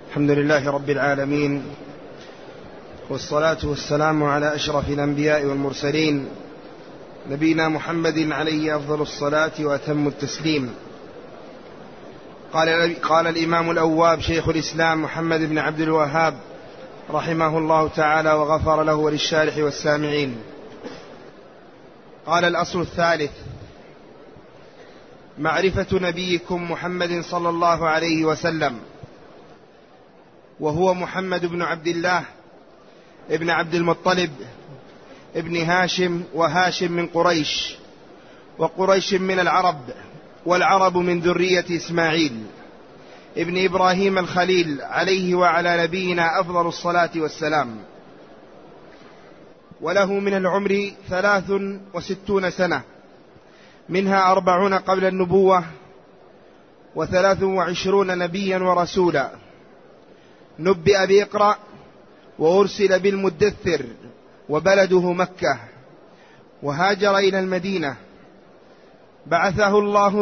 الحمد لله رب العالمين، والصلاة والسلام على أشرف الأنبياء والمرسلين، نبينا محمد عليه أفضل الصلاة وأتم التسليم. قال الإمام الأواب شيخ الإسلام محمد بن عبد الوهاب رحمه الله تعالى وغفر له وللشارح والسامعين. قال: الأصل الثالث: معرفة نبيكم محمد صلى الله عليه وسلم، وهو محمد بن عبد الله ابن عبد المطلب ابن هاشم، وهاشم من قريش، وقريش من العرب، والعرب من ذرية إسماعيل ابن إبراهيم الخليل عليه وعلى نبينا أفضل الصلاة والسلام. وله من العمر 63 سنة، منها 40 قبل النبوة، 23 نبيا ورسولا. نبئ بإقرأ وأرسل بالمدثر، وبلده مكة، وهاجر إلى المدينة. بعثه الله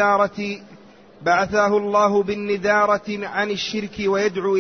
بالنذارة عن الشرك ويدعو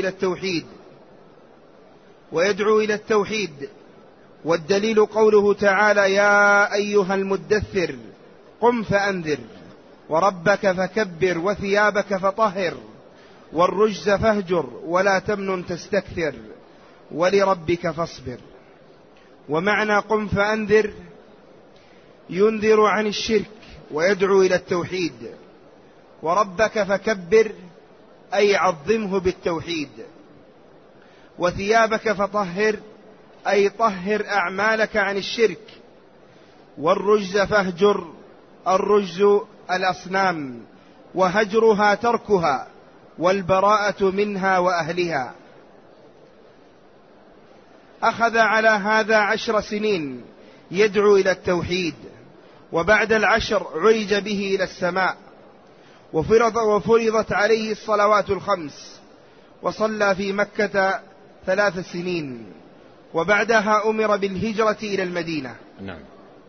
إلى التوحيد. والدليل قوله تعالى: يا أيها المدثر قم فأنذر وربك فكبر وثيابك فطهر والرجز فاهجر ولا تمنن تستكثر ولربك فاصبر. ومعنى قم فأنذر ينذر عن الشرك ويدعو إلى التوحيد، وربك فكبر أي عظمه بالتوحيد، وثيابك فطهر أي طهر أعمالك عن الشرك، والرجز فاهجر، الرجز الأصنام، وهجرها تركها، والبراءة منها وأهلها. أخذ على هذا 10 سنين يدعو إلى التوحيد، وبعد 10 عرج به إلى السماء، وفرضت عليه الصلوات 5، وصلى في مكة 3 سنين، وبعدها أمر بالهجرة إلى المدينة. نعم.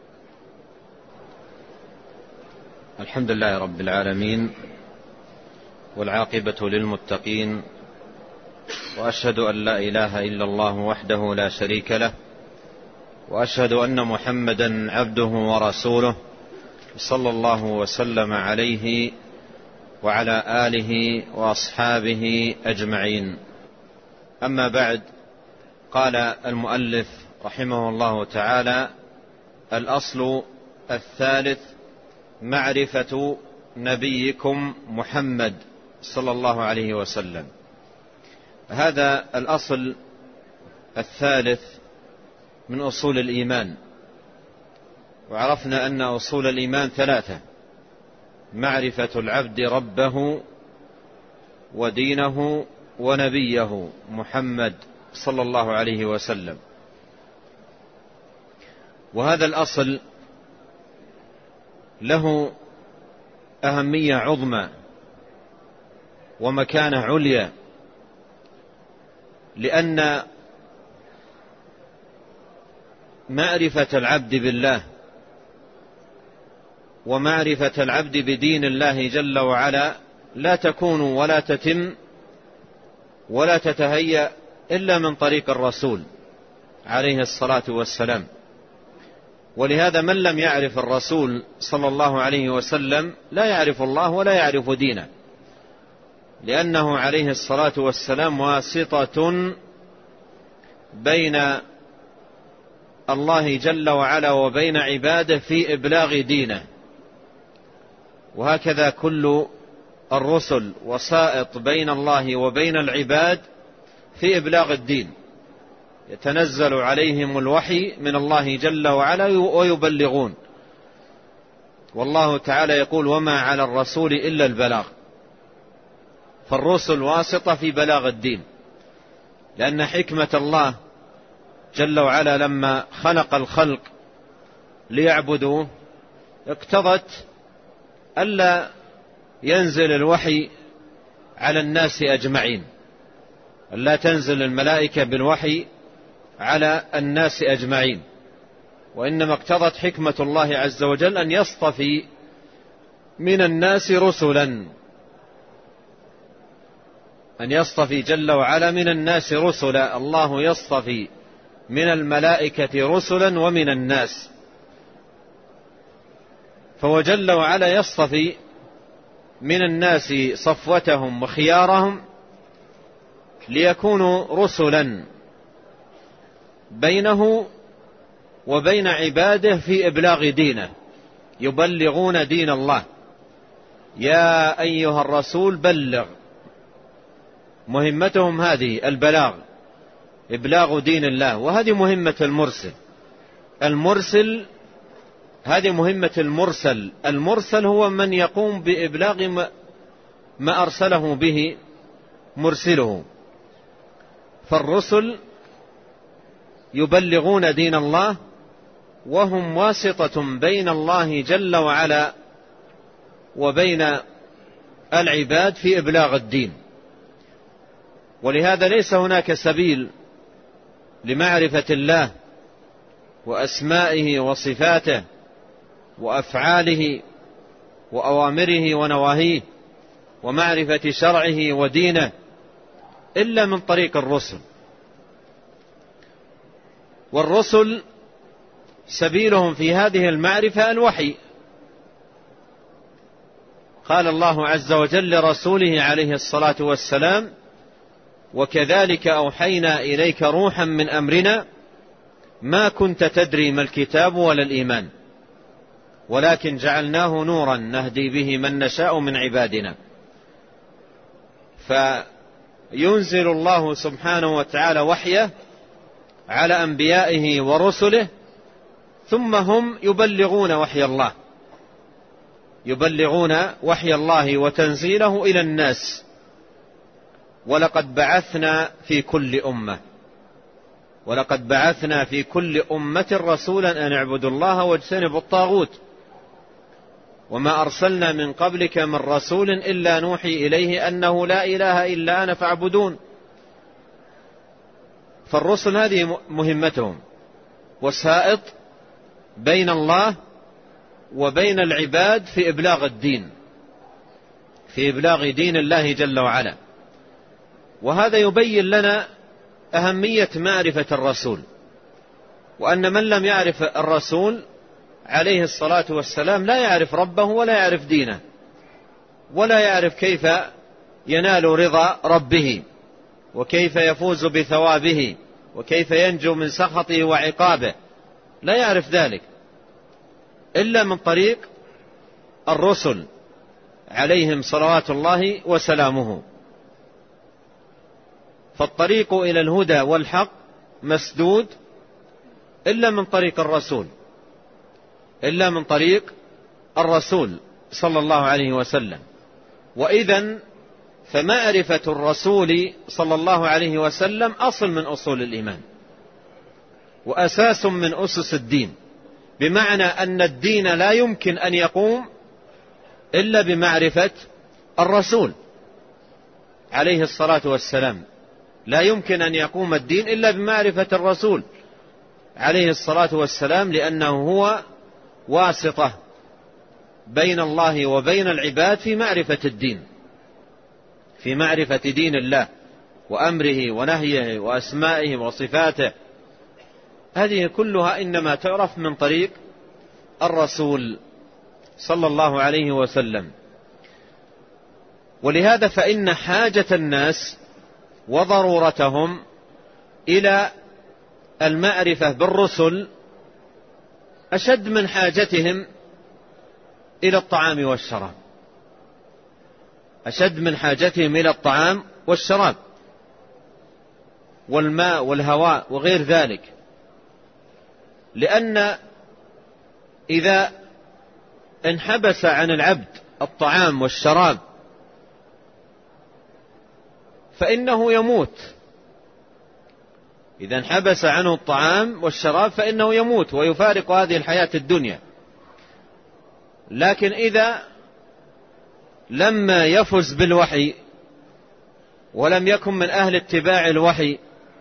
الحمد لله رب العالمين، والعاقبة للمتقين، وأشهد أن لا إله إلا الله وحده لا شريك له، وأشهد أن محمدا عبده ورسوله، صلى الله وسلم عليه وعلى آله وأصحابه أجمعين. أما بعد، قال المؤلف رحمه الله تعالى: الأصل الثالث: معرفة نبيكم محمد صلى الله عليه وسلم. هذا الأصل الثالث من أصول الإيمان، وعرفنا أن أصول الإيمان 3: معرفة العبد ربه ودينه ونبيه محمد صلى الله عليه وسلم. وهذا الأصل له أهمية عظمى ومكانة عليا، لأن معرفة العبد بالله ومعرفة العبد بدين الله جل وعلا لا تكون ولا تتم ولا تتهيأ إلا من طريق الرسول عليه الصلاة والسلام. ولهذا من لم يعرف الرسول صلى الله عليه وسلم لا يعرف الله ولا يعرف دينه، لأنه عليه الصلاة والسلام واسطة بين الله جل وعلا وبين عباده في إبلاغ دينه. وهكذا كل الرسل وسائط بين الله وبين العباد في إبلاغ الدين، يتنزل عليهم الوحي من الله جل وعلا ويبلغون. والله تعالى يقول: وما على الرسول إلا البلاغ. فالرسل واسطة في بلاغ الدين، لأن حكمة الله جل وعلا لما خلق الخلق ليعبدوه اقتضت ألا ينزل الوحي على الناس أجمعين، ألا تنزل الملائكة بالوحي على الناس أجمعين، وإنما اقتضت حكمة الله عز وجل أن يصطفي من الناس رسلا. أن يصطفي جل وعلا من الناس رسلا. الله يصطفي من الملائكة رسلا ومن الناس، فهو جل وعلا يصطفي من الناس صفوتهم وخيارهم ليكونوا رسلا بينه وبين عباده في إبلاغ دينه، يبلغون دين الله. يا أيها الرسول بلغ، مهمتهم هذه البلاغ، إبلاغ دين الله، وهذه مهمة المرسل هذه مهمة المرسل. المرسل هو من يقوم بإبلاغ ما أرسله به مرسله. فالرسل يبلغون دين الله، وهم واسطة بين الله جل وعلا وبين العباد في إبلاغ الدين. ولهذا ليس هناك سبيل لمعرفة الله وأسمائه وصفاته وأفعاله وأوامره ونواهيه ومعرفة شرعه ودينه إلا من طريق الرسل. والرسل سبيلهم في هذه المعرفة الوحي. قال الله عز وجل لرسوله عليه الصلاة والسلام: وكذلك أوحينا إليك روحا من أمرنا ما كنت تدري ما الكتاب ولا الإيمان ولكن جعلناه نورا نهدي به من نشاء من عبادنا. فينزل الله سبحانه وتعالى وحيه على أنبيائه ورسله، ثم هم يبلغون وحي الله وتنزيله إلى الناس. ولقد بعثنا في كل أمة رسولا أن اعبدوا الله واجتنبوا الطاغوت وما أرسلنا من قبلك من رسول إلا نوحي إليه أنه لا إله إلا أنا فاعبدون. فالرسل هذه مهمتهم، وسائط بين الله وبين العباد في إبلاغ الدين، في إبلاغ دين الله جل وعلا. وهذا يبين لنا أهمية معرفة الرسول، وأن من لم يعرف الرسول عليه الصلاة والسلام لا يعرف ربه ولا يعرف دينه، ولا يعرف كيف ينال رضا ربه، وكيف يفوز بثوابه، وكيف ينجو من سخطه وعقابه. لا يعرف ذلك إلا من طريق الرسل عليهم صلوات الله وسلامه. فالطريق إلى الهدى والحق مسدود إلا من طريق الرسول صلى الله عليه وسلم. وإذن فمعرفة الرسول صلى الله عليه وسلم أصل من أصول الإيمان وأساس من أسس الدين، بمعنى أن الدين لا يمكن أن يقوم إلا بمعرفة الرسول عليه الصلاة والسلام. لا يمكن أن يقوم الدين إلا بمعرفة الرسول عليه الصلاة والسلام، لأنه هو واسطة بين الله وبين العباد في معرفة الدين، في معرفة دين الله وأمره ونهيه وأسمائه وصفاته. هذه كلها إنما تعرف من طريق الرسول صلى الله عليه وسلم. ولهذا فإن حاجة الناس وضرورتهم إلى المعرفة بالرسل أشد من حاجتهم إلى الطعام والشراب، أشد من حاجتهم إلى الطعام والشراب والماء والهواء وغير ذلك. لأن إذا انحبس عن العبد الطعام والشراب فإنه يموت. إذا انحبس عنه الطعام والشراب فإنه يموت ويفارق هذه الحياة الدنيا. لكن إذا لما يفز بالوحي ولم يكن من أهل اتباع الوحي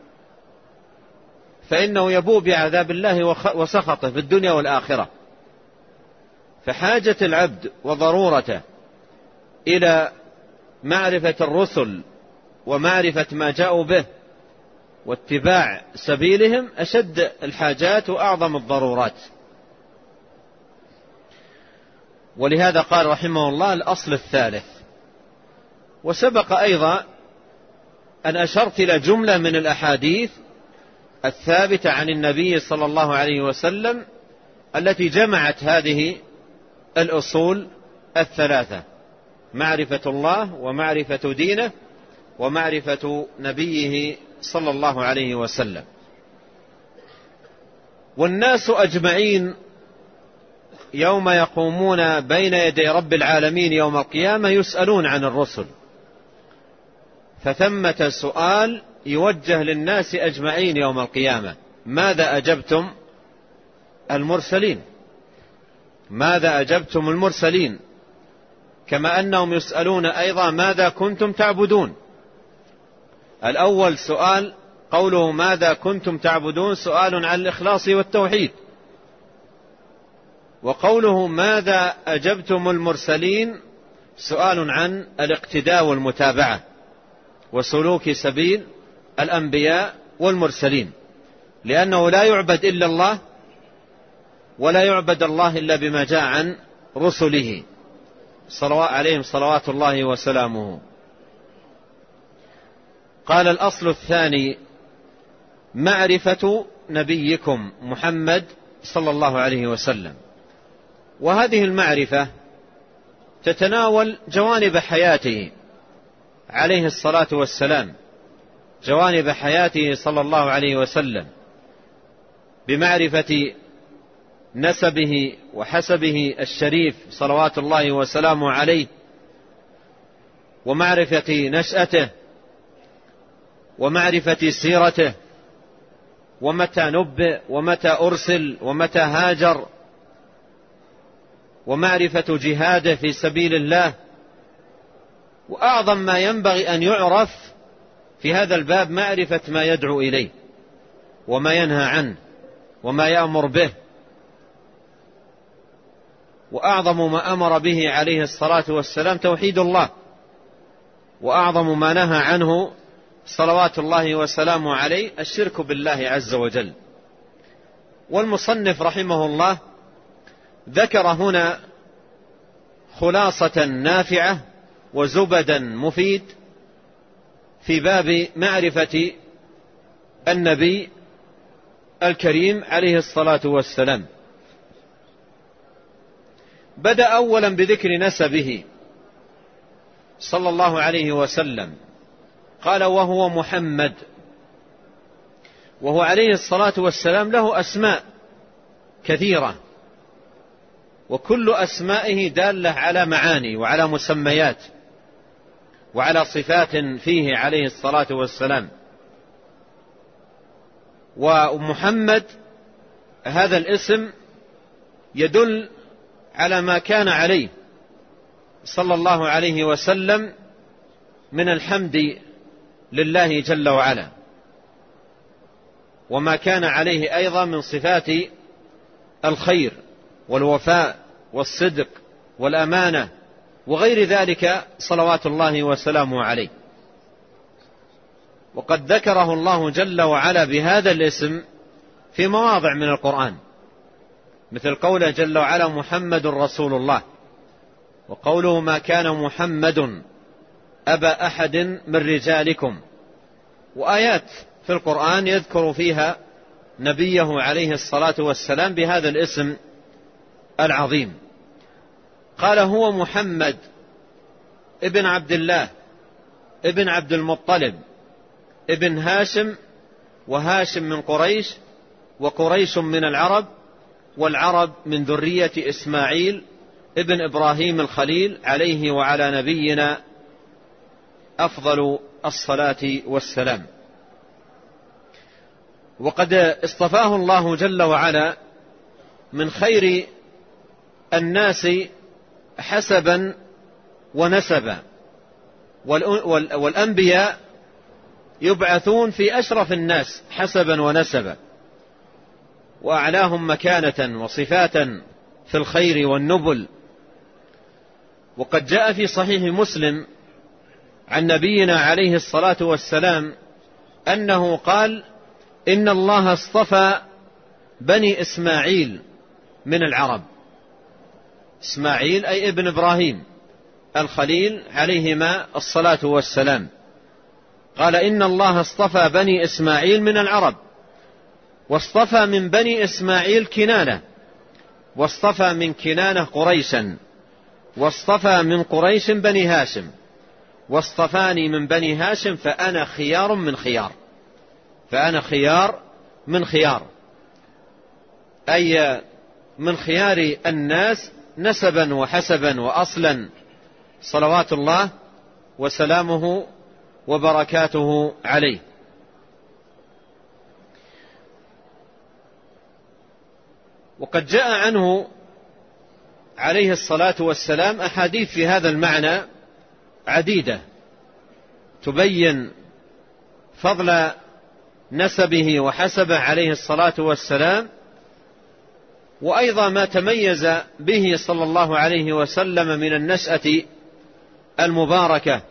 فإنه يبوء بعذاب الله وسخطه في الدنيا والآخرة. فحاجة العبد وضرورته إلى معرفة الرسل ومعرفة ما جاءوا به واتباع سبيلهم أشد الحاجات وأعظم الضرورات. ولهذا قال رحمه الله الأصل الثالث. وسبق أيضا أن أشرت إلى جملة من الأحاديث الثابتة عن النبي صلى الله عليه وسلم التي جمعت هذه الأصول الثلاثة: معرفة الله ومعرفة دينه ومعرفة نبيه صلى الله عليه وسلم. والناس أجمعين يوم يقومون بين يدي رب العالمين يوم القيامة يسألون عن الرسل، فثمة سؤال يوجه للناس أجمعين يوم القيامة: ماذا أجبتم المرسلين؟ ماذا أجبتم المرسلين؟ كما أنهم يسألون أيضا ماذا كنتم تعبدون. الأول سؤال قوله ماذا كنتم تعبدون سؤال عن الإخلاص والتوحيد، وقوله ماذا أجبتم المرسلين سؤال عن الاقتداء والمتابعة وسلوك سبيل الأنبياء والمرسلين، لأنه لا يعبد إلا الله ولا يعبد الله إلا بما جاء عن رسله عليهم صلوات الله وسلامه. قال الأصل الثاني معرفة نبيكم محمد صلى الله عليه وسلم. وهذه المعرفة تتناول جوانب حياته عليه الصلاة والسلام، جوانب حياته صلى الله عليه وسلم، بمعرفة نسبه وحسبه الشريف صلوات الله وسلامه عليه، ومعرفة نشأته، ومعرفة سيرته، ومتى نبئ ومتى أرسل ومتى هاجر، ومعرفة جهاده في سبيل الله. وأعظم ما ينبغي أن يعرف في هذا الباب معرفة ما يدعو إليه وما ينهى عنه وما يأمر به. وأعظم ما أمر به عليه الصلاة والسلام توحيد الله، وأعظم ما نهى عنه صلوات الله وسلامه عليه الشرك بالله عز وجل. والمصنف رحمه الله ذكر هنا خلاصة نافعة وزبدا مفيد في باب معرفة النبي الكريم عليه الصلاة والسلام. بدأ أولا بذكر نسبه صلى الله عليه وسلم، قال وهو محمد، وهو عليه الصلاة والسلام له أسماء كثيرة، وكل أسمائه دالة على معاني وعلى مسميات وعلى صفات فيه عليه الصلاة والسلام. ومحمد هذا الاسم يدل على ما كان عليه صلى الله عليه وسلم من الحمد لله جل وعلا، وما كان عليه أيضا من صفات الخير والوفاء والصدق والأمانة وغير ذلك صلوات الله وسلامه عليه. وقد ذكره الله جل وعلا بهذا الاسم في مواضع من القرآن، مثل قوله جل وعلا محمد رسول الله، وقوله ما كان محمد أبا أحد من رجالكم، وآيات في القرآن يذكر فيها نبيه عليه الصلاة والسلام بهذا الاسم العظيم. قال هو محمد ابن عبد الله ابن عبد المطلب ابن هاشم، وهاشم من قريش، وقريش من العرب، والعرب من ذرية إسماعيل ابن إبراهيم الخليل عليه وعلى نبينا أفضل الصلاة والسلام. وقد اصطفاه الله جل وعلا من خير الناس حسبا ونسبا، والأنبياء يبعثون في أشرف الناس حسبا ونسبا، وأعلاهم مكانة وصفاتا في الخير والنبل. وقد جاء في صحيح مسلم عن نبينا عليه الصلاة والسلام أنه قال: إن الله اصطفى بني إسماعيل من العرب. إسماعيل أي ابن إبراهيم الخليل عليهما الصلاة والسلام. قال: إن الله اصطفى بني إسماعيل من العرب، واصطفى من بني إسماعيل كنانة، واصطفى من كنانة قريشا، واصطفى من قريش بني هاشم، واصطفاني من بني هاشم فأنا خيار من خيار. فأنا خيار من خيار، أي من خيار الناس نسبا وحسبا وأصلا، صلوات الله وسلامه وبركاته عليه. وقد جاء عنه عليه الصلاة والسلام أحاديث في هذا المعنى عديدة تبين فضل نسبه وحسبه عليه الصلاة والسلام، وأيضا ما تميز به صلى الله عليه وسلم من النشأة المباركة،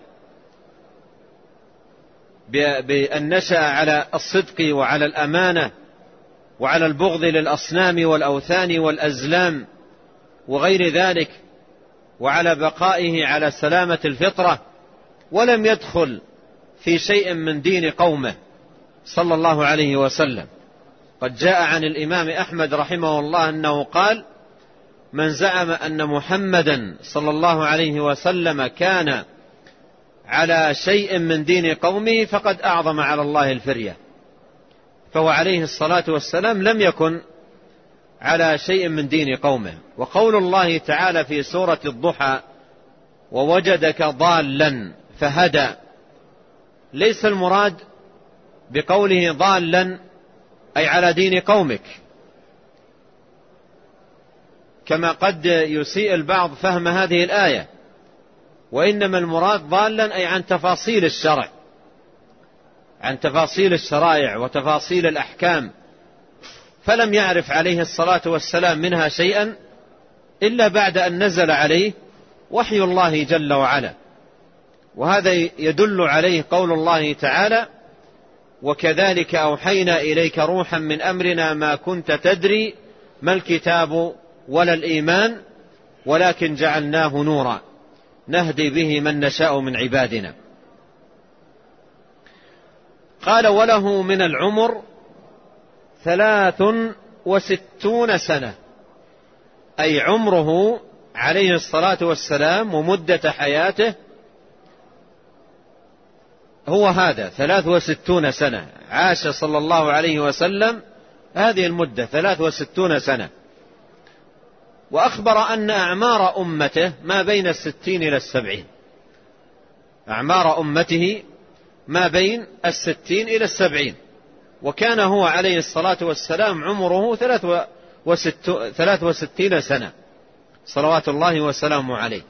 بأن نشأ على الصدق وعلى الأمانة وعلى البغض للأصنام والأوثان والأزلام وغير ذلك، وعلى بقائه على سلامة الفطرة، ولم يدخل في شيء من دين قومه صلى الله عليه وسلم. قد جاء عن الإمام أحمد رحمه الله أنه قال: من زعم أن محمدا صلى الله عليه وسلم كان على شيء من دين قومه فقد أعظم على الله الفرية. فهو عليه الصلاة والسلام لم يكن على شيء من دين قومه. وقول الله تعالى في سورة الضحى: ووجدك ضالا فهدى، ليس المراد بقوله ضالا أي على دين قومك، كما قد يسيء البعض فهم هذه الآية، وإنما المراد ضالا أي عن تفاصيل الشرع، عن تفاصيل الشرائع وتفاصيل الأحكام، فلم يعرف عليه الصلاة والسلام منها شيئا إلا بعد أن نزل عليه وحي الله جل وعلا. وهذا يدل عليه قول الله تعالى: وكذلك أوحينا إليك روحا من أمرنا ما كنت تدري ما الكتاب ولا الإيمان ولكن جعلناه نورا نهدي به من نشاء من عبادنا. قال: وله من العمر 63 سنة، أي عمره عليه الصلاة والسلام ومدة حياته هو هذا 63 سنة. عاش صلى الله عليه وسلم هذه المدة 63 سنة. وأخبر أن أعمار أمته ما بين 60 إلى 70. أعمار أمته ما بين 60 إلى 70. وكان هو عليه الصلاة والسلام عمره 63 سنة صلوات الله وسلامه عليه.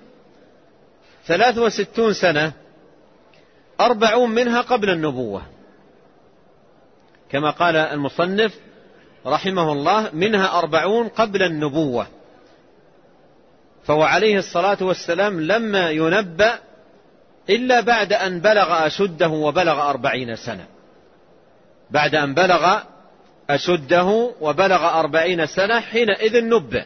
63 سنة 40 منها قبل النبوة، كما قال المصنف رحمه الله: منها 40 قبل النبوة. فهو عليه الصلاة والسلام لما ينبأ إلا بعد أن بلغ أشده وبلغ 40 سنة، بعد أن بلغ أشده وبلغ 40 سنة حينئذ نبأ.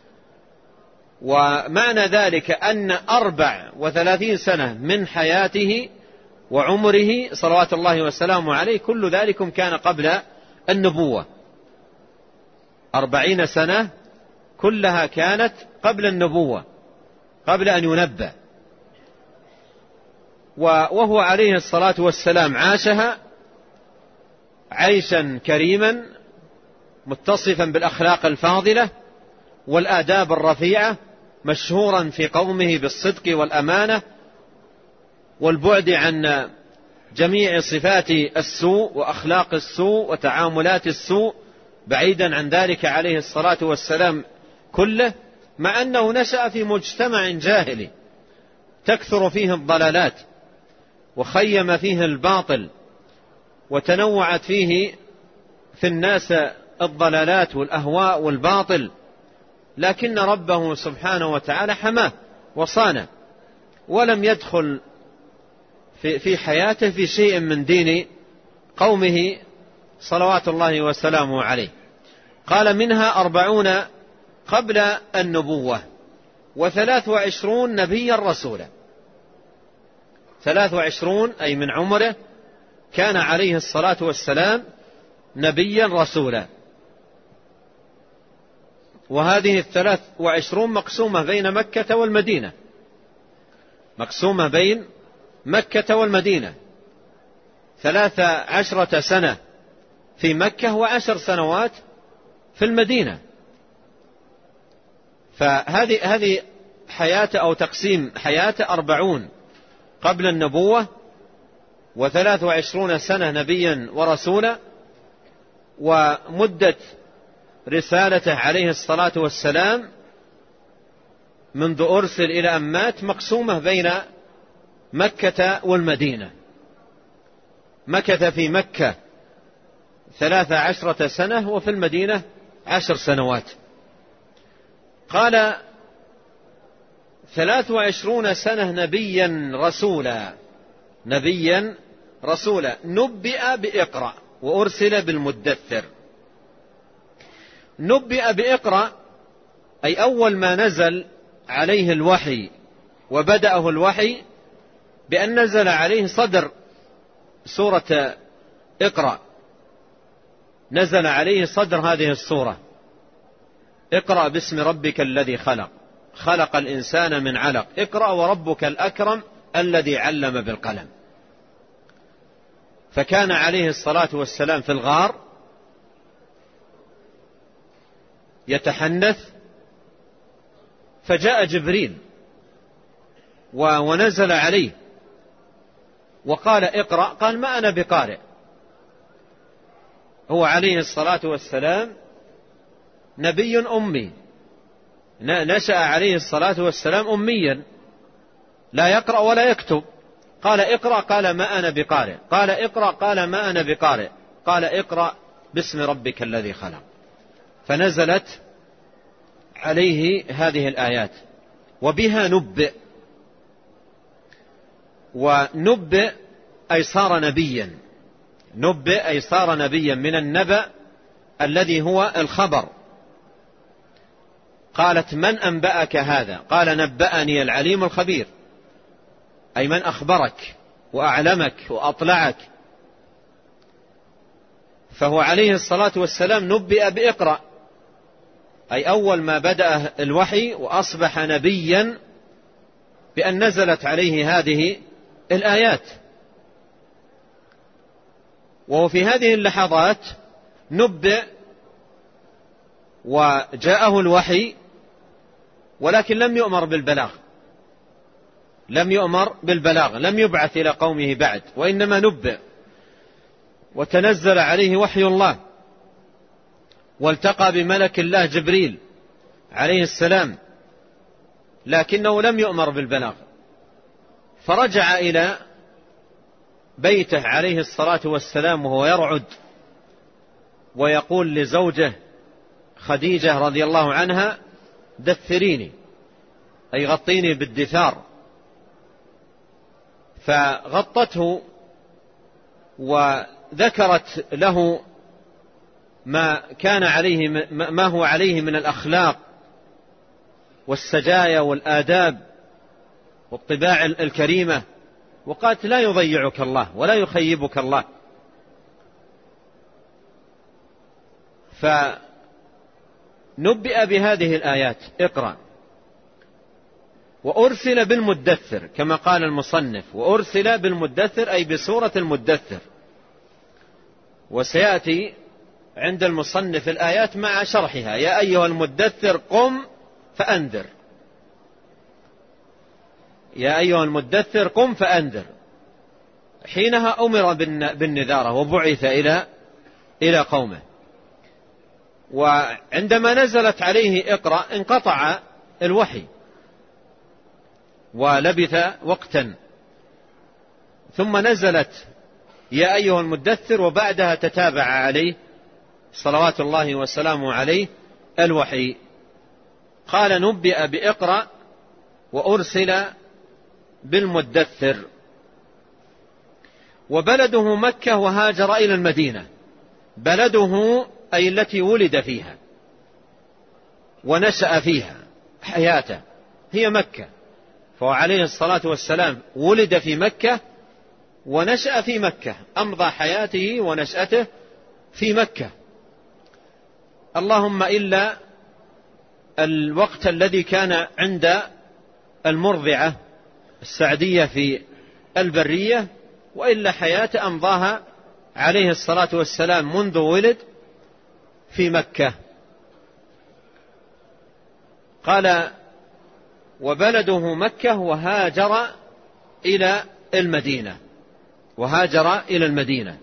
ومعنى ذلك أن 34 سنة من حياته وعمره صلوات الله وسلامه عليه كل ذلك كان قبل النبوة. 40 سنة كلها كانت قبل النبوة، قبل أن ينبأ. وهو عليه الصلاة والسلام عاشها عيشا كريما متصفا بالأخلاق الفاضلة والآداب الرفيعة، مشهورا في قومه بالصدق والأمانة والبعد عن جميع صفات السوء وأخلاق السوء وتعاملات السوء، بعيدا عن ذلك عليه الصلاة والسلام كله، مع أنه نشأ في مجتمع جاهلي تكثر فيه الضلالات وخيم فيه الباطل وتنوعت فيه في الناس الضلالات والأهواء والباطل، لكن ربه سبحانه وتعالى حماه وصانه، ولم يدخل في حياته في شيء من دين قومه صلوات الله وسلامه عليه. قال منها 40 قبل النبوة 23 نبيا رسولا. 23 أي من عمره كان عليه الصلاة والسلام نبيا رسولا. وهذه 23 مقسومة بين مكة والمدينة، مقسومة بين مكة والمدينة، 13 سنة في مكة و10 سنوات في المدينة. فهذه حياته أو تقسيم حياته 40 قبل النبوة 23 سنة نبيا ورسولا، ومدة رسالته عليه الصلاة والسلام منذ أرسل إلى أن مات مقسومة بين مكة والمدينة. مكث في مكة 13 سنة وفي المدينة 10 سنوات. قال 23 سنة نبيا رسولا، نبيا رسولا، نبئ بإقرأ وأرسل بالمدثر. نبئ بإقرأ أي أول ما نزل عليه الوحي وبدأه الوحي بأن نزل عليه صدر سورة اقرأ، نزل عليه صدر هذه السورة: اقرأ باسم ربك الذي خلق، خلق الإنسان من علق، اقرأ وربك الأكرم الذي علم بالقلم. فكان عليه الصلاة والسلام في الغار يتحنث، فجاء جبريل ونزل عليه وقال اقرأ، قال ما أنا بقارئ. هو عليه الصلاة والسلام نبي أمي، نشأ عليه الصلاة والسلام أميا لا يقرأ ولا يكتب. قال اقرأ، قال ما أنا بقارئ. قال اقرأ، قال ما أنا بقارئ. قال اقرأ باسم ربك الذي خلق. فنزلت عليه هذه الآيات وبها نبئ. ونبئ أي صار نبيا، نبئ أي صار نبيا من النبأ الذي هو الخبر. قالت من أنبأك هذا؟ قال نبأني العليم الخبير، أي من أخبرك وأعلمك وأطلعك. فهو عليه الصلاة والسلام نبئ بإقرأ، أي أول ما بدأ الوحي وأصبح نبيا بأن نزلت عليه هذه الآيات. وهو في هذه اللحظات نبئ وجاءه الوحي، ولكن لم يؤمر بالبلاغ، لم يؤمر بالبلاغ، لم يبعث إلى قومه بعد، وإنما نبئ وتنزل عليه وحي الله، والتقى بملك الله جبريل عليه السلام، لكنه لم يؤمر بالبلاغ. فرجع إلى بيته عليه الصلاة والسلام وهو يرعد ويقول لزوجه خديجة رضي الله عنها دثريني، أي غطيني بالدثار. فغطته وذكرت له ما كان عليه، ما هو عليه من الأخلاق والسجايا والآداب والطباع الكريمة، وقالت لا يضيعك الله ولا يخيبك الله. فنبئ بهذه الآيات اقرأ. وأرسل بالمدثر كما قال المصنف، وأرسل بالمدثر أي بسورة المدثر. وسيأتي عند المصنف الآيات مع شرحها: يا أيها المدثر قم فأنذر، يا أيها المدثر قم فأنذر. حينها أمر بالنذارة وبعث إلى قومه. وعندما نزلت عليه اقرأ انقطع الوحي ولبث وقتا، ثم نزلت يا أيها المدثر، وبعدها تتابع عليه صلوات الله وسلامه عليه الوحي. قال نبئ بإقرأ وأرسل بالمدثر. وبلده مكة وهاجر إلى المدينة. بلده أي التي ولد فيها ونشأ فيها حياته هي مكة، فهو عليه الصلاة والسلام ولد في مكة ونشأ في مكة، أمضى حياته ونشأته في مكة. اللهم إلا الوقت الذي كان عند المرضعة السعدية في البرية، وإلا حياته أمضاها عليه الصلاة والسلام منذ ولد في مكة. قال وبلده مكة وهاجر إلى المدينة. وهاجر إلى المدينة.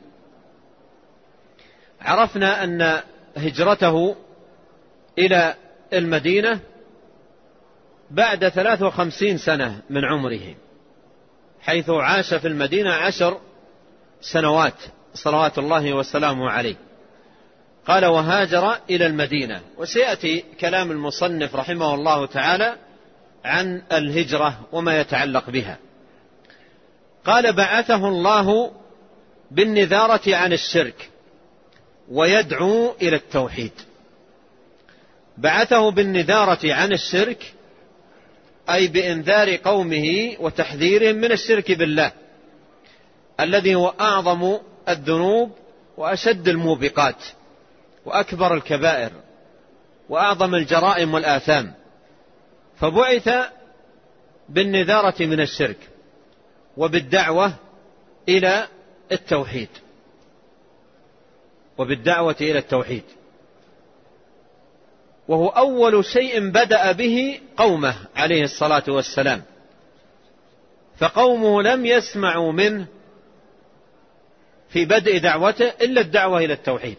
عرفنا أن هجرته إلى المدينة بعد 53 سنة من عمره، حيث عاش في المدينة 10 سنوات صلوات الله وسلامه عليه. قال وهاجر إلى المدينة، وسيأتي كلام المصنف رحمه الله تعالى عن الهجرة وما يتعلق بها. قال بعثه الله بالنذارة عن الشرك ويدعو إلى التوحيد. بعثه بالنذارة عن الشرك أي بإنذار قومه وتحذيرهم من الشرك بالله الذي هو أعظم الذنوب وأشد الموبقات وأكبر الكبائر وأعظم الجرائم والآثام. فبعث بالنذارة من الشرك وبالدعوة إلى التوحيد. وبالدعوة إلى التوحيد، وهو أول شيء بدأ به قومه عليه الصلاة والسلام، فقومه لم يسمعوا منه في بدء دعوته إلا الدعوة إلى التوحيد،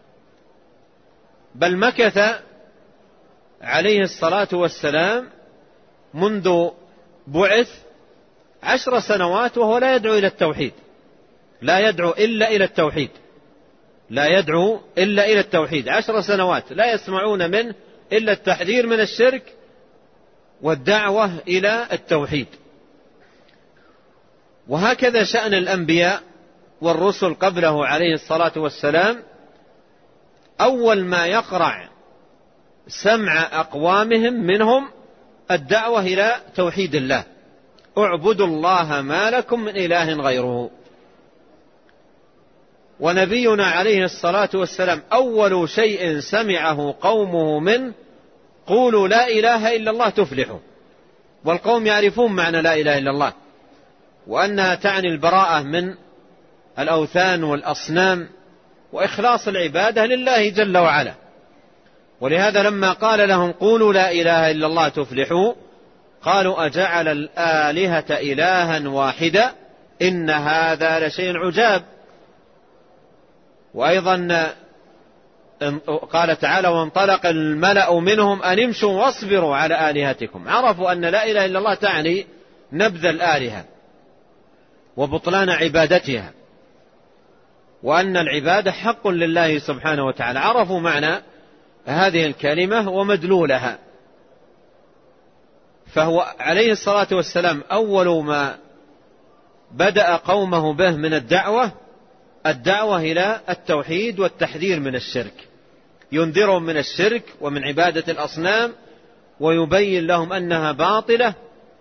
بل مكث عليه الصلاة والسلام منذ بعث 10 سنوات وهو لا يدعو إلى التوحيد، لا يدعو إلا إلى التوحيد، لا يدعو إلا إلى التوحيد. 10 سنوات لا يسمعون منه إلا التحذير من الشرك والدعوة إلى التوحيد. وهكذا شأن الأنبياء والرسل قبله عليه الصلاة والسلام، أول ما يقرع سمع أقوامهم منهم الدعوة إلى توحيد الله، اعبدوا الله ما لكم من إله غيره. ونبينا عليه الصلاة والسلام أول شيء سمعه قومه منه قولوا لا إله إلا الله تفلحوا. والقوم يعرفون معنى لا إله إلا الله، وأنها تعني البراءة من الأوثان والأصنام وإخلاص العبادة لله جل وعلا. ولهذا لما قال لهم قولوا لا إله إلا الله تفلحوا قالوا أجعل الآلهة إلها واحدا إن هذا لشيء عجاب. وأيضا قال تعالى وانطلق الملأ منهم أن امشوا واصبروا على آلهتكم. عرفوا أن لا إله إلا الله تعني نبذ الآلهة وبطلان عبادتها، وأن العبادة حق لله سبحانه وتعالى. عرفوا معنى هذه الكلمة ومدلولها. فهو عليه الصلاة والسلام أول ما بدأ قومه به من الدعوة إلى التوحيد والتحذير من الشرك، ينذرهم من الشرك ومن عبادة الأصنام ويبين لهم أنها باطلة.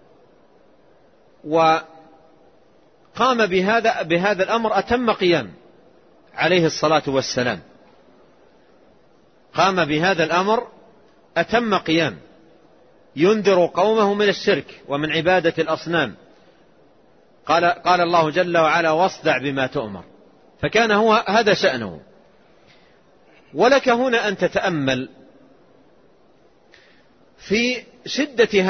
وقام بهذا الأمر أتم قيام عليه الصلاة والسلام، قام بهذا الأمر أتم قيام، ينذر قومه من الشرك ومن عبادة الأصنام. قال الله جل وعلا واصدع بما تؤمر، فكان هو هذا شأنه. ولك هنا أن تتأمل في شدة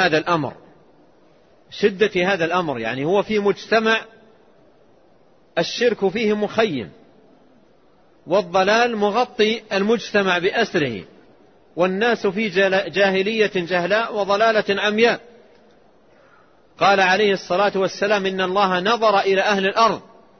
هذا الأمر، يعني هو في مجتمع الشرك فيه مخيم، والضلال مغطي المجتمع بأسره، والناس في جاهلية جهلاء وضلالة عمياء. قال عليه الصلاة والسلام إن الله نظر إلى أهل الأرض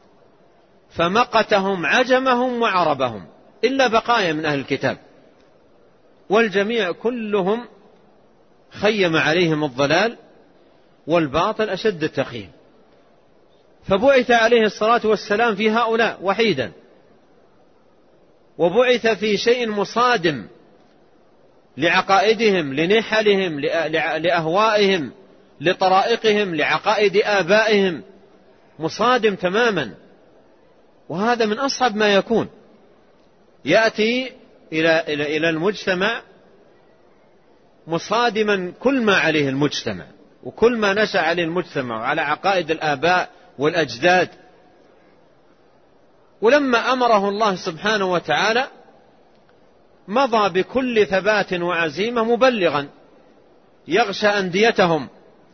فمقتهم عجمهم وعربهم إلا بقايا من أهل الكتاب، والجميع كلهم خيم عليهم الضلال والباطل أشد التخييم. فبعث عليه الصلاة والسلام في هؤلاء وحيدا، وبعث في شيء مصادم لعقائدهم، لنحلهم، لأهوائهم، لطرائقهم، لعقائد آبائهم، مصادم تماما. وهذا من أصعب ما يكون، يأتي إلى المجتمع مصادما كل ما عليه المجتمع وكل ما نشأ عليه المجتمع وعلى عقائد الآباء والأجداد. ولما أمره الله سبحانه وتعالى مضى بكل ثبات وعزيمة مبلغا، يغشى أنديتهم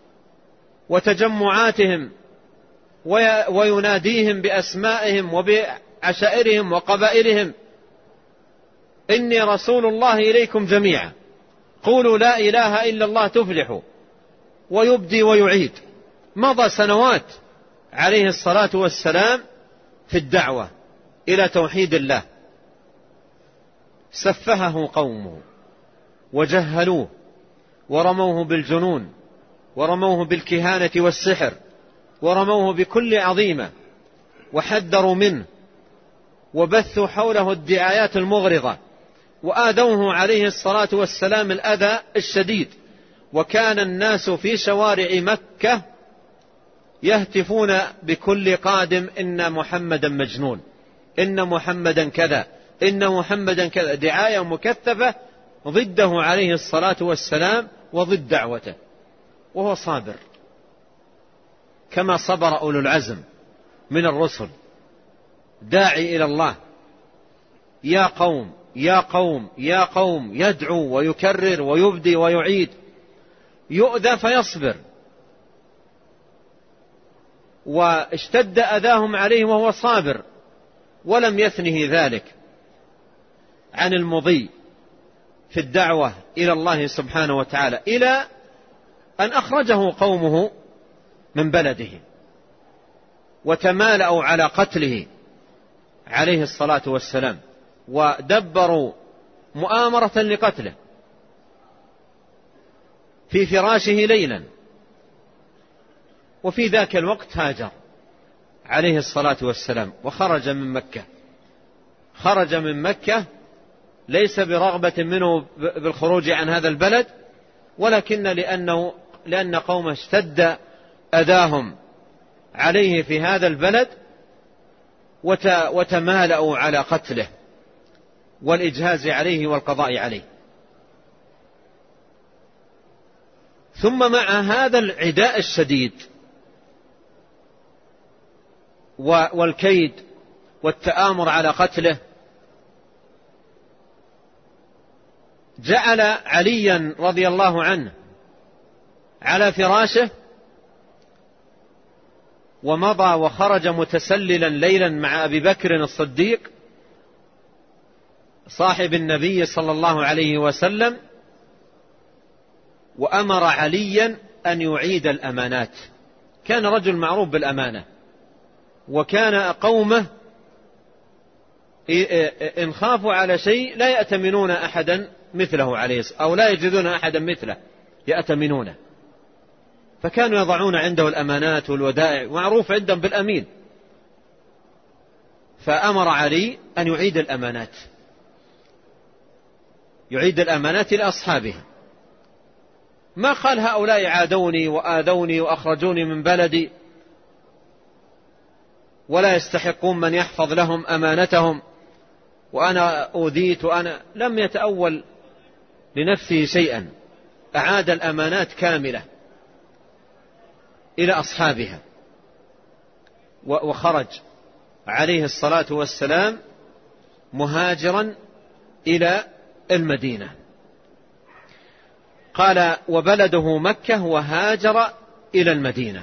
وتجمعاتهم ويناديهم بأسمائهم وبعشائرهم وقبائلهم: إني رسول الله إليكم جميعا قولوا لا إله إلا الله تفلحوا، ويبدي ويعيد. مضى سنوات عليه الصلاة والسلام في الدعوة إلى توحيد الله، سفهه قومه وجهلوه ورموه بالجنون ورموه بالكهانة والسحر ورموه بكل عظيمة وحذروا منه وبثوا حوله الدعايات المغرضة وآذوه عليه الصلاة والسلام الأذى الشديد. وكان الناس في شوارع مكة يهتفون بكل قادم: إن محمدا مجنون، إن محمدا كذا، إن محمدا كذا، دعاية مكثفة ضده عليه الصلاة والسلام وضد دعوته، وهو صابر كما صبر أولو العزم من الرسل، داعي إلى الله: يا قوم يا قوم يا قوم، يدعو ويكرر ويبدي ويعيد، يؤذى فيصبر. واشتد أذاهم عليه وهو صابر، ولم يثنه ذلك عن المضي في الدعوة إلى الله سبحانه وتعالى، إلى أن أخرجه قومه من بلده وتمالأوا على قتله عليه الصلاة والسلام، ودبروا مؤامرة لقتله في فراشه ليلا. وفي ذاك الوقت هاجر عليه الصلاة والسلام وخرج من مكة. خرج من مكة ليس برغبة منه بالخروج عن هذا البلد، ولكن لأن قومه اشتد أذاهم عليه في هذا البلد وتمالأوا على قتله والإجهاز عليه والقضاء عليه. ثم مع هذا العداء الشديد والكيد والتآمر على قتله، جعل عليا رضي الله عنه على فراشه ومضى وخرج متسللا ليلا مع أبي بكر الصديق صاحب النبي صلى الله عليه وسلم، وأمر عليا أن يعيد الأمانات. كان رجل معروف بالأمانة، وكان قومه إن خافوا على شيء لا يأتمنون أحدا مثله عليه، أو لا يجدون أحدا مثله يأتمنونه، فكانوا يضعون عنده الأمانات والودائع، معروف عندهم بالأمين. فأمر علي أن يعيد الأمانات، يعيد الأمانات لأصحابها. ما قال هؤلاء عادوني وآذوني وأخرجوني من بلدي ولا يستحقون من يحفظ لهم أمانتهم وأنا أوذيت، وأنا لم يتأول لنفسه شيئا، أعاد الأمانات كاملة إلى أصحابها. وخرج عليه الصلاة والسلام مهاجرا إلى المدينة. قال: وبلده مكة، وهاجر إلى المدينة.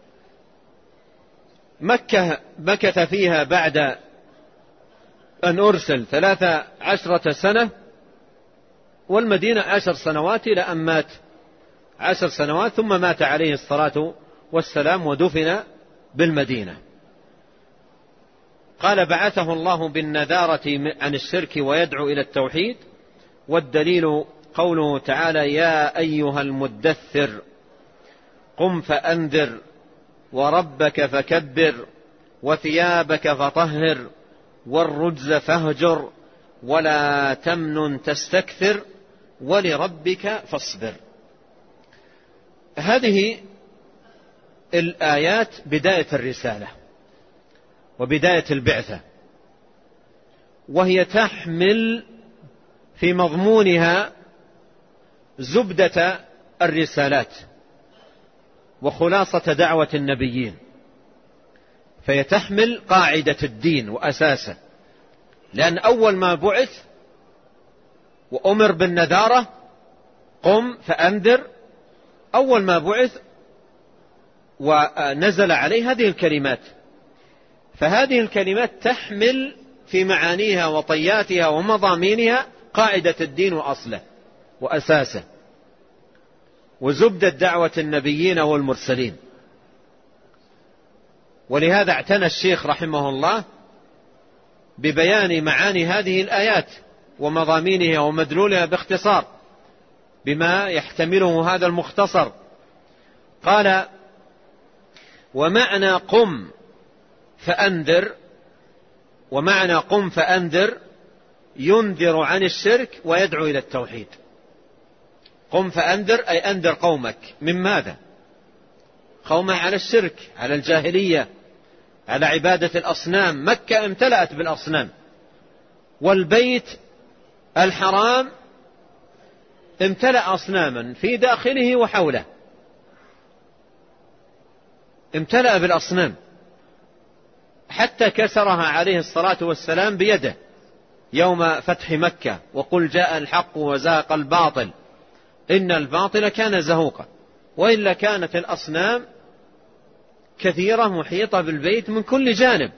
مكة مكث فيها بعد أن أرسل 13 سنة، والمدينة 10 سنوات، إلى أن مات 10 سنوات، ثم مات عليه الصلاة والسلام ودفن بالمدينة. قال: بعثه الله بالنذارة عن الشرك ويدعو إلى التوحيد. والدليل قوله تعالى: يا أيها المدثر قم فأنذر وربك فكبر وثيابك فطهر والرجز فاهجر ولا تمنن تستكثر ولربك فاصبر. هذه الآيات بداية الرسالة وبداية البعثة، وهي تحمل في مضمونها زبدة الرسالات وخلاصة دعوة النبيين، فهي تحمل قاعدة الدين وأساسه، لأن أول ما بعث وأمر بالنذارة قم فأنذر، أول ما بعث ونزل عليه هذه الكلمات، فهذه الكلمات تحمل في معانيها وطياتها ومضامينها قاعدة الدين وأصله وأساسه وزبدة دعوة النبيين والمرسلين. ولهذا اعتنى الشيخ رحمه الله ببيان معاني هذه الآيات ومضامينها ومدلولها باختصار بما يحتمله هذا المختصر. قال: ومعنى قم فأنذر، ومعنى قم فأنذر ينذر عن الشرك ويدعو إلى التوحيد. قم فأنذر أي أنذر قومك من ماذا؟ قومه على الشرك، على الجاهلية، على عبادة الأصنام. مكة امتلأت بالأصنام، والبيت الحرام امتلأ أصناما في داخله وحوله، امتلأ بالأصنام حتى كسرها عليه الصلاة والسلام بيده يوم فتح مكة: وقل جاء الحق وزهق الباطل إن الباطل كان زهوقا. وإلا كانت الأصنام كثيرة محيطة بالبيت من كل جانب،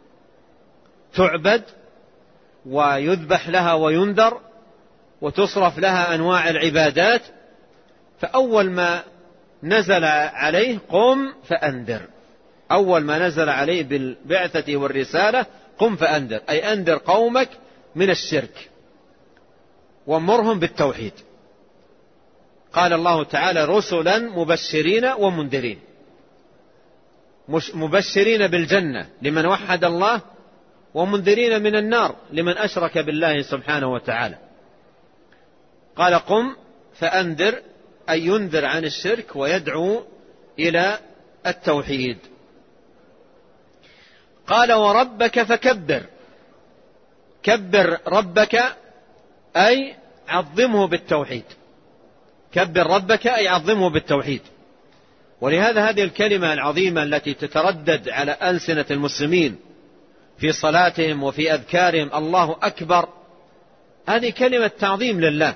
تعبد ويذبح لها وينذر وتصرف لها أنواع العبادات. فأول ما نزل عليه قم فأنذر، أول ما نزل عليه بالبعثة والرسالة قم فأنذر، أي أنذر قومك من الشرك وامرهم بالتوحيد. قال الله تعالى: رسلا مبشرين ومنذرين، مبشرين بالجنة لمن وحد الله، ومنذرين من النار لمن أشرك بالله سبحانه وتعالى. قال: قم فأنذر أي ينذر عن الشرك ويدعو إلى التوحيد. قال: وربك فكبر، كبر ربك أي عظمه بالتوحيد، كبر ربك أي عظمه بالتوحيد. ولهذا هذه الكلمة العظيمة التي تتردد على ألسنة المسلمين في صلاتهم وفي أذكارهم: الله أكبر، هذه كلمة تعظيم لله،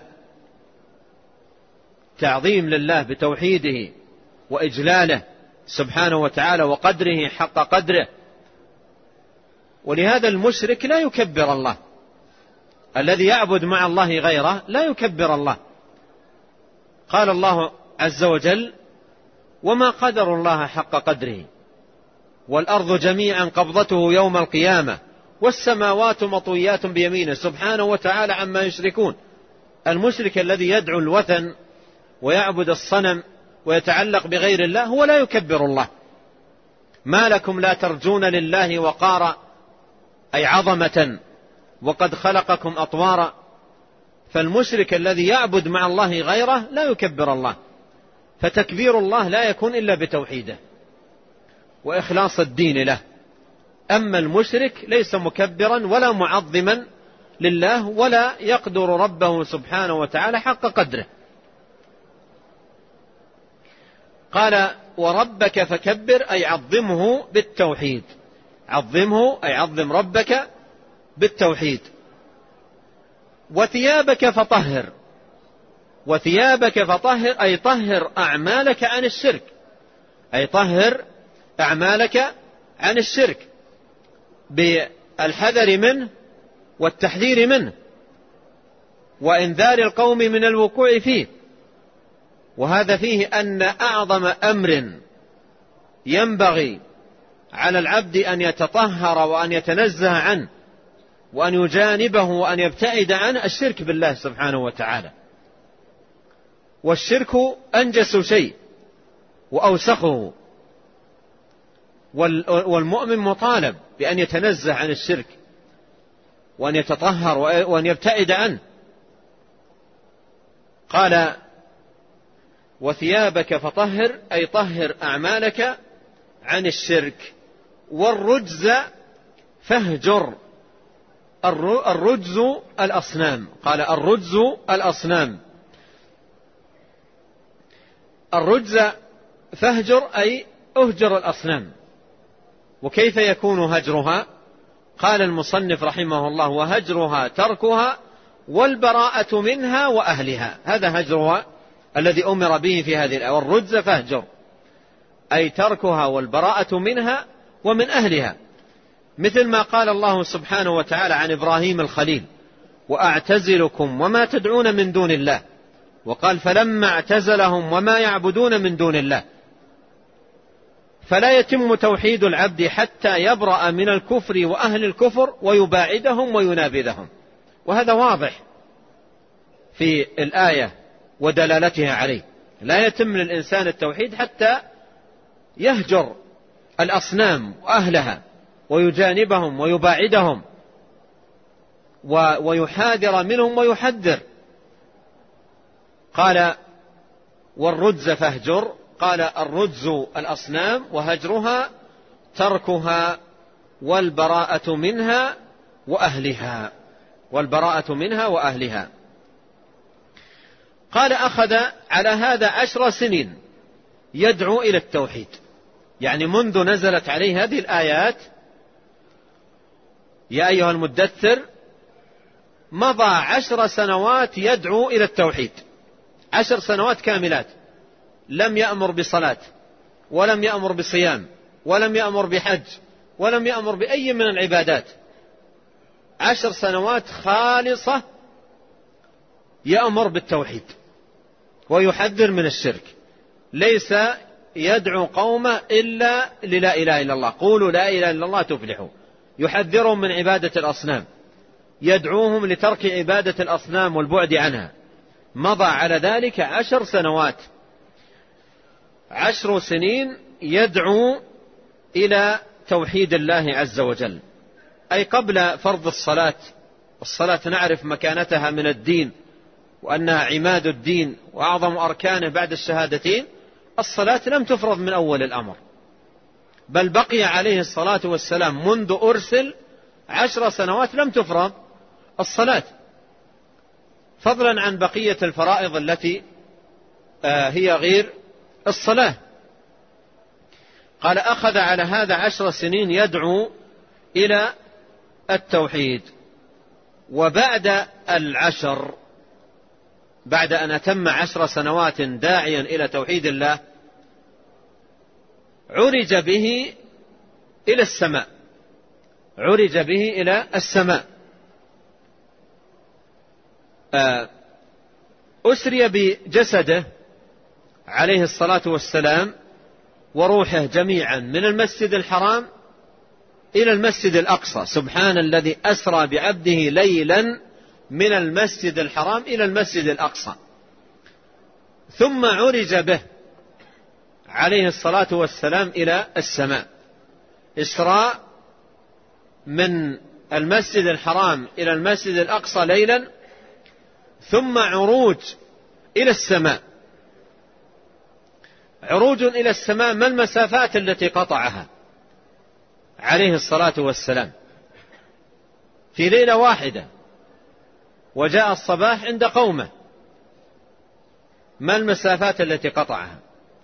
تعظيم لله بتوحيده وإجلاله سبحانه وتعالى وقدره حق قدره. ولهذا المشرك لا يكبر الله، الذي يعبد مع الله غيره لا يكبر الله. قال الله عز وجل: وما قدر الله حق قدره والأرض جميعا قبضته يوم القيامة والسماوات مطويات بيمينه سبحانه وتعالى عما يشركون. المشرك الذي يدعو الوثن ويعبد الصنم ويتعلق بغير الله هو لا يكبر الله. ما لكم لا ترجون لله وقارا أي عظمة وقد خلقكم أطوارا. فالمشرك الذي يعبد مع الله غيره لا يكبر الله، فتكبير الله لا يكون إلا بتوحيده وإخلاص الدين له. أما المشرك ليس مكبرا ولا معظما لله ولا يقدر ربه سبحانه وتعالى حق قدره. قال: وربك فكبر أي عظمه بالتوحيد، عظمه أي عظم ربك بالتوحيد. وثيابك فطهر، وثيابك فطهر أي طهر أعمالك عن الشرك، أي طهر أعمالك عن الشرك بالحذر منه والتحذير منه وإنذار القوم من الوقوع فيه. وهذا فيه أن أعظم أمر ينبغي على العبد أن يتطهر وأن يتنزه عنه وأن يجانبه وأن يبتعد عنه الشرك بالله سبحانه وتعالى. والشرك أنجس شيء وأوسخه، والمؤمن مطالب بأن يتنزه عن الشرك وأن يتطهر وأن يبتعد عنه. قال وثيابك فطهر، أي طهر أعمالك عن الشرك، والرجز فاهجر. الرجز الأصنام، قال الرجز الأصنام. الرجز فاهجر أي أهجر الأصنام. وكيف يكون هجرها؟ قال المصنف رحمه الله وهجرها تركها والبراءة منها وأهلها. هذا هجرها الذي أمر به في هذه الآية. والرجز فاهجر أي تركها والبراءة منها ومن أهلها، مثل ما قال الله سبحانه وتعالى عن إبراهيم الخليل وأعتزلكم وما تدعون من دون الله، وقال فلما اعتزلهم وما يعبدون من دون الله. فلا يتم توحيد العبد حتى يبرأ من الكفر وأهل الكفر ويباعدهم وينابذهم، وهذا واضح في الآية ودلالتها عليه. لا يتم للإنسان التوحيد حتى يهجر الأصنام وأهلها ويجانبهم ويباعدهم ويحاذر منهم ويحذر. قال والرجز فاهجر، قال الرجز الأصنام وهجرها تركها والبراءة منها وأهلها. والبراءة منها وأهلها. قال أخذ على هذا 10 سنين يدعو إلى التوحيد، يعني منذ نزلت عليه هذه الآيات يا أيها المدثر مضى 10 سنوات يدعو إلى التوحيد، 10 سنوات كاملات. لم يأمر بصلاة ولم يأمر بصيام ولم يأمر بحج ولم يأمر بأي من العبادات. 10 سنوات خالصة يأمر بالتوحيد ويحذر من الشرك. ليس يدعو قومه إلا للا إله إلا الله، قولوا لا إله إلا الله تفلحوا. يحذرهم من عبادة الأصنام، يدعوهم لترك عبادة الأصنام والبعد عنها. مضى على ذلك 10 سنوات، 10 سنين يدعو إلى توحيد الله عز وجل، أي قبل فرض الصلاة. الصلاة نعرف مكانتها من الدين وأنها عماد الدين وأعظم أركانه بعد الشهادتين. الصلاة لم تفرض من أول الأمر، بل بقي عليه الصلاة والسلام منذ أرسل 10 سنوات لم تفرض الصلاة، فضلا عن بقية الفرائض التي هي غير الصلاة. قال أخذ على هذا 10 سنين يدعو إلى التوحيد. وبعد 10، بعد أن أتم 10 سنوات داعيا إلى توحيد الله، عرج به إلى السماء. عرج به إلى السماء، أسري بجسده عليه الصلاة والسلام وروحه جميعا من المسجد الحرام إلى المسجد الأقصى. سبحان الذي أسرى بعبده ليلا من المسجد الحرام إلى المسجد الأقصى. ثم عرج به عليه الصلاة والسلام إلى السماء. إسراء من المسجد الحرام إلى المسجد الأقصى ليلا، ثم عروج إلى السماء. عروج إلى السماء، ما المسافات التي قطعها عليه الصلاة والسلام في ليلة واحدة؟ وجاء الصباح عند قومه، ما المسافات التي قطعها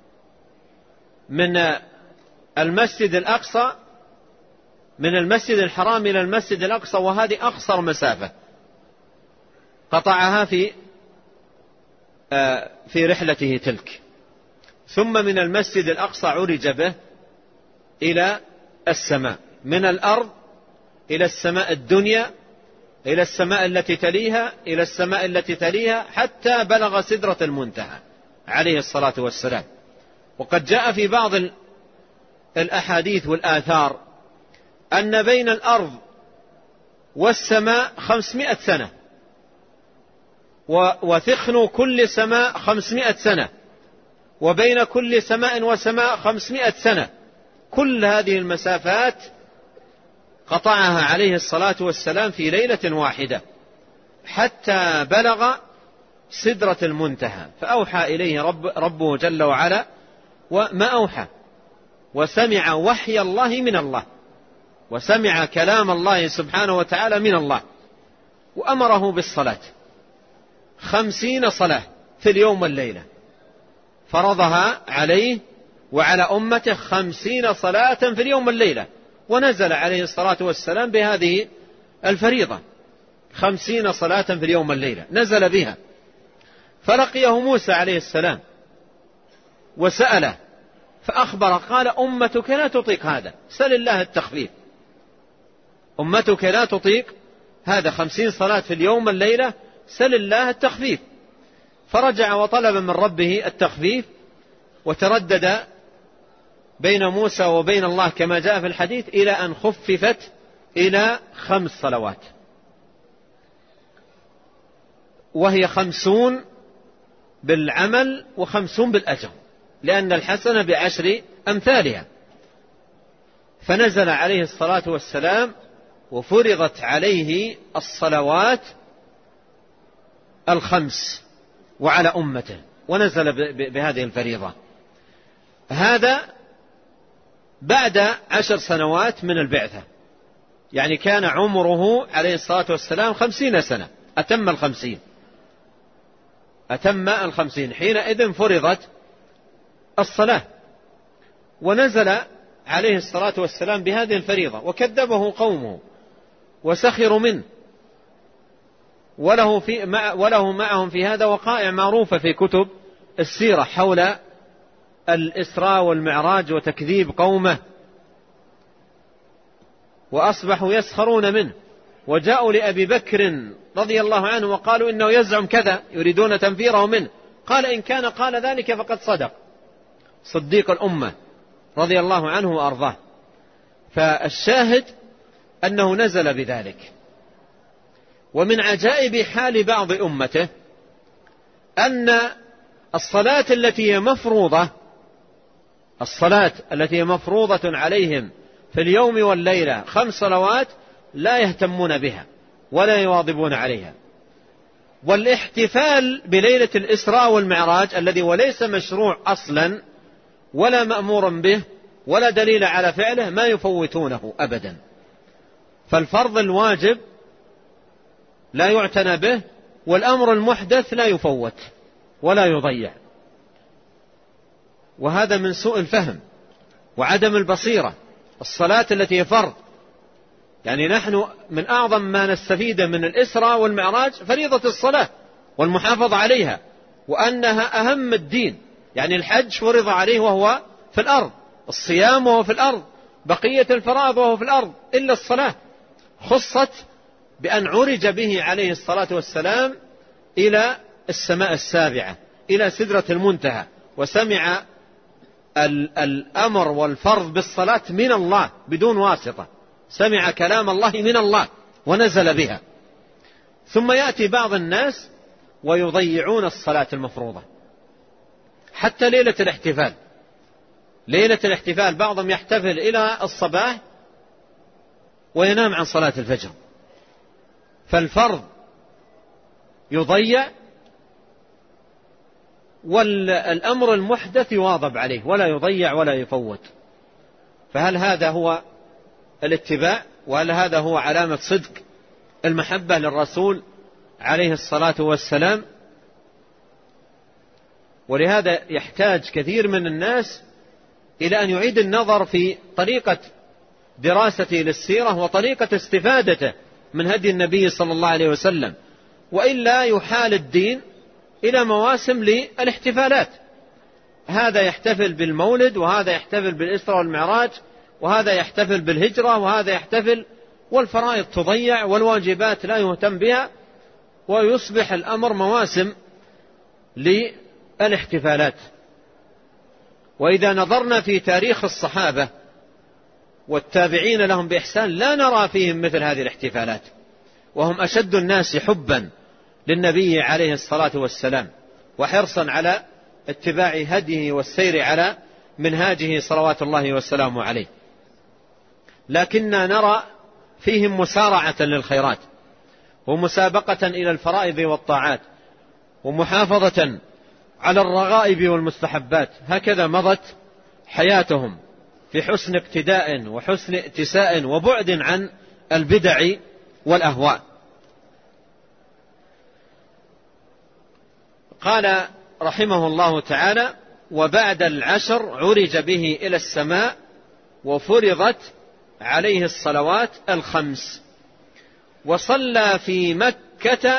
من المسجد الأقصى، من المسجد الحرام إلى المسجد الأقصى، وهذه أقصر مسافة قطعها في رحلته تلك. ثم من المسجد الأقصى عرج به إلى السماء، من الأرض إلى السماء الدنيا، إلى السماء التي تليها، إلى السماء التي تليها، حتى بلغ سدرة المنتهى عليه الصلاة والسلام. وقد جاء في بعض الأحاديث والآثار أن بين الأرض والسماء 500 سنة، وثخن كل سماء 500 سنة، وبين كل سماء وسماء 500 سنة، كل هذه المسافات قطعها عليه الصلاة والسلام في ليلة واحدة حتى بلغ سدرة المنتهى، فأوحى إليه ربه جل وعلا وما أوحى، وسمع وحي الله من الله، وسمع كلام الله سبحانه وتعالى من الله، وأمره بالصلاة 50 صلاة في اليوم والليلة، فرضها عليه وعلى أمته 50 صلاة في اليوم والليلة، ونزل عليه الصلاة والسلام بهذه الفريضة 50 صلاة في اليوم والليلة نزل بها. فلقيه موسى عليه السلام وسأله فأخبر قال أمتك لا تطيق هذا، سل الله التخفيف، أمتك لا تطيق هذا 50 صلاة في اليوم والليلة، سل الله التخفيف. فرجع وطلب من ربه التخفيف، وتردد بين موسى وبين الله كما جاء في الحديث إلى أن خففت إلى 5 صلوات، وهي 50 بالعمل و50 بالأجر، لأن الحسنة ب10 أمثالها. فنزل عليه الصلاة والسلام وفرضت عليه الصلوات 5 وعلى أمته، ونزل بهذه الفريضة. هذا بعد 10 سنوات من البعثة، يعني كان عمره عليه الصلاة والسلام 50 سنة، أتم 50 حينئذ فرضت الصلاة، ونزل عليه الصلاة والسلام بهذه الفريضة، وكذبه قومه وسخروا منه، وله معهم في هذا وقائع معروفة في كتب السيرة حول الإسراء والمعراج وتكذيب قومه، وأصبحوا يسخرون منه، وجاءوا لأبي بكر رضي الله عنه وقالوا إنه يزعم كذا، يريدون تنفيره منه، قال إن كان قال ذلك فقد صدق، صديق الأمة رضي الله عنه وأرضاه. فالشاهد أنه نزل بذلك. ومن عجائب حال بعض أمته أن الصلاة التي هي مفروضة عليهم في اليوم والليلة 5 صلوات لا يهتمون بها ولا يواظبون عليها. والاحتفال بليلة الإسراء والمعراج الذي وليس مشروع أصلا ولا مأمور به ولا دليل على فعله ما يفوتونه أبدا. فالفرض الواجب لا يعتنى به، والأمر المحدث لا يفوت ولا يضيع. وهذا من سوء الفهم وعدم البصيرة. الصلاة التي هي فرض، يعني نحن من أعظم ما نستفيد من الإسراء والمعراج فريضة الصلاة والمحافظة عليها، وأنها أهم الدين. يعني الحج فرض عليه وهو في الأرض، الصيام وهو في الأرض، بقية الفرائض وهو في الأرض، إلا الصلاة خصت بأن عرج به عليه الصلاة والسلام إلى السماء السابعة، إلى سدرة المنتهى، وسمع الأمر والفرض بالصلاة من الله بدون واسطة، سمع كلام الله من الله ونزل بها. ثم يأتي بعض الناس ويضيعون الصلاة المفروضة حتى ليلة الاحتفال بعضهم يحتفل إلى الصباح وينام عن صلاة الفجر. فالفرض يضيع والأمر المحدث يواظب عليه ولا يضيع ولا يفوت. فهل هذا هو الاتباع؟ وهل هذا هو علامة صدق المحبة للرسول عليه الصلاة والسلام؟ ولهذا يحتاج كثير من الناس إلى أن يعيد النظر في طريقة دراسته للسيرة وطريقة استفادته من هدي النبي صلى الله عليه وسلم، وإلا يحال الدين إلى مواسم للاحتفالات. هذا يحتفل بالمولد، وهذا يحتفل بالإسراء والمعراج، وهذا يحتفل بالهجرة، وهذا يحتفل، والفرائض تضيع والواجبات لا يهتم بها، ويصبح الأمر مواسم للاحتفالات. وإذا نظرنا في تاريخ الصحابة والتابعين لهم بإحسان لا نرى فيهم مثل هذه الاحتفالات، وهم أشد الناس حبا للنبي عليه الصلاة والسلام وحرصا على اتباع هديه والسير على منهاجه صلوات الله والسلام عليه، لكننا نرى فيهم مسارعة للخيرات ومسابقة إلى الفرائض والطاعات ومحافظة على الرغائب والمستحبات. هكذا مضت حياتهم في حسن اقتداء وحسن ائتساء وبعد عن البدع والأهواء. قال رحمه الله تعالى: وبعد العشر عرج به إلى السماء وفرضت عليه الصلوات الخمس، وصلى في مكة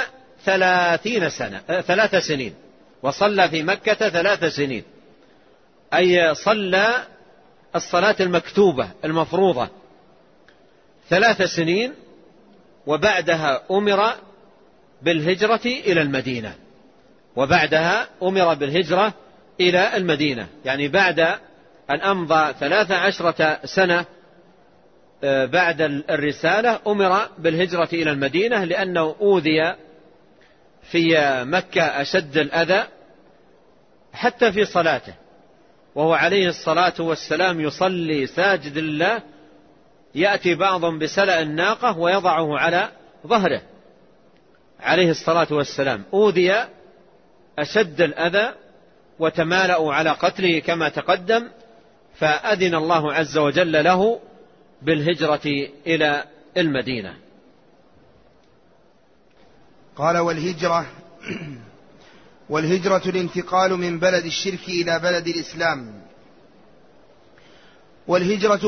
3 سنين. وصلى في مكة 3 سنين، أي صلى الصلاة المكتوبة المفروضة 3 سنين، وبعدها أمر بالهجرة إلى المدينة. وبعدها أمر بالهجرة إلى المدينة، يعني بعد أن أمضى 13 سنة بعد الرسالة أمر بالهجرة إلى المدينة، لأنه أوذي في مكة أشد الأذى حتى في صلاته، وهو عليه الصلاة والسلام يصلي ساجد لله، يأتي بعضهم بسلأ الناقة ويضعه على ظهره عليه الصلاة والسلام. أوذي أشد الأذى وتمالأوا على قتله كما تقدم، فأذن الله عز وجل له بالهجرة إلى المدينة. قال: والهجرة الانتقال من بلد الشرك إلى بلد الإسلام. والهجرة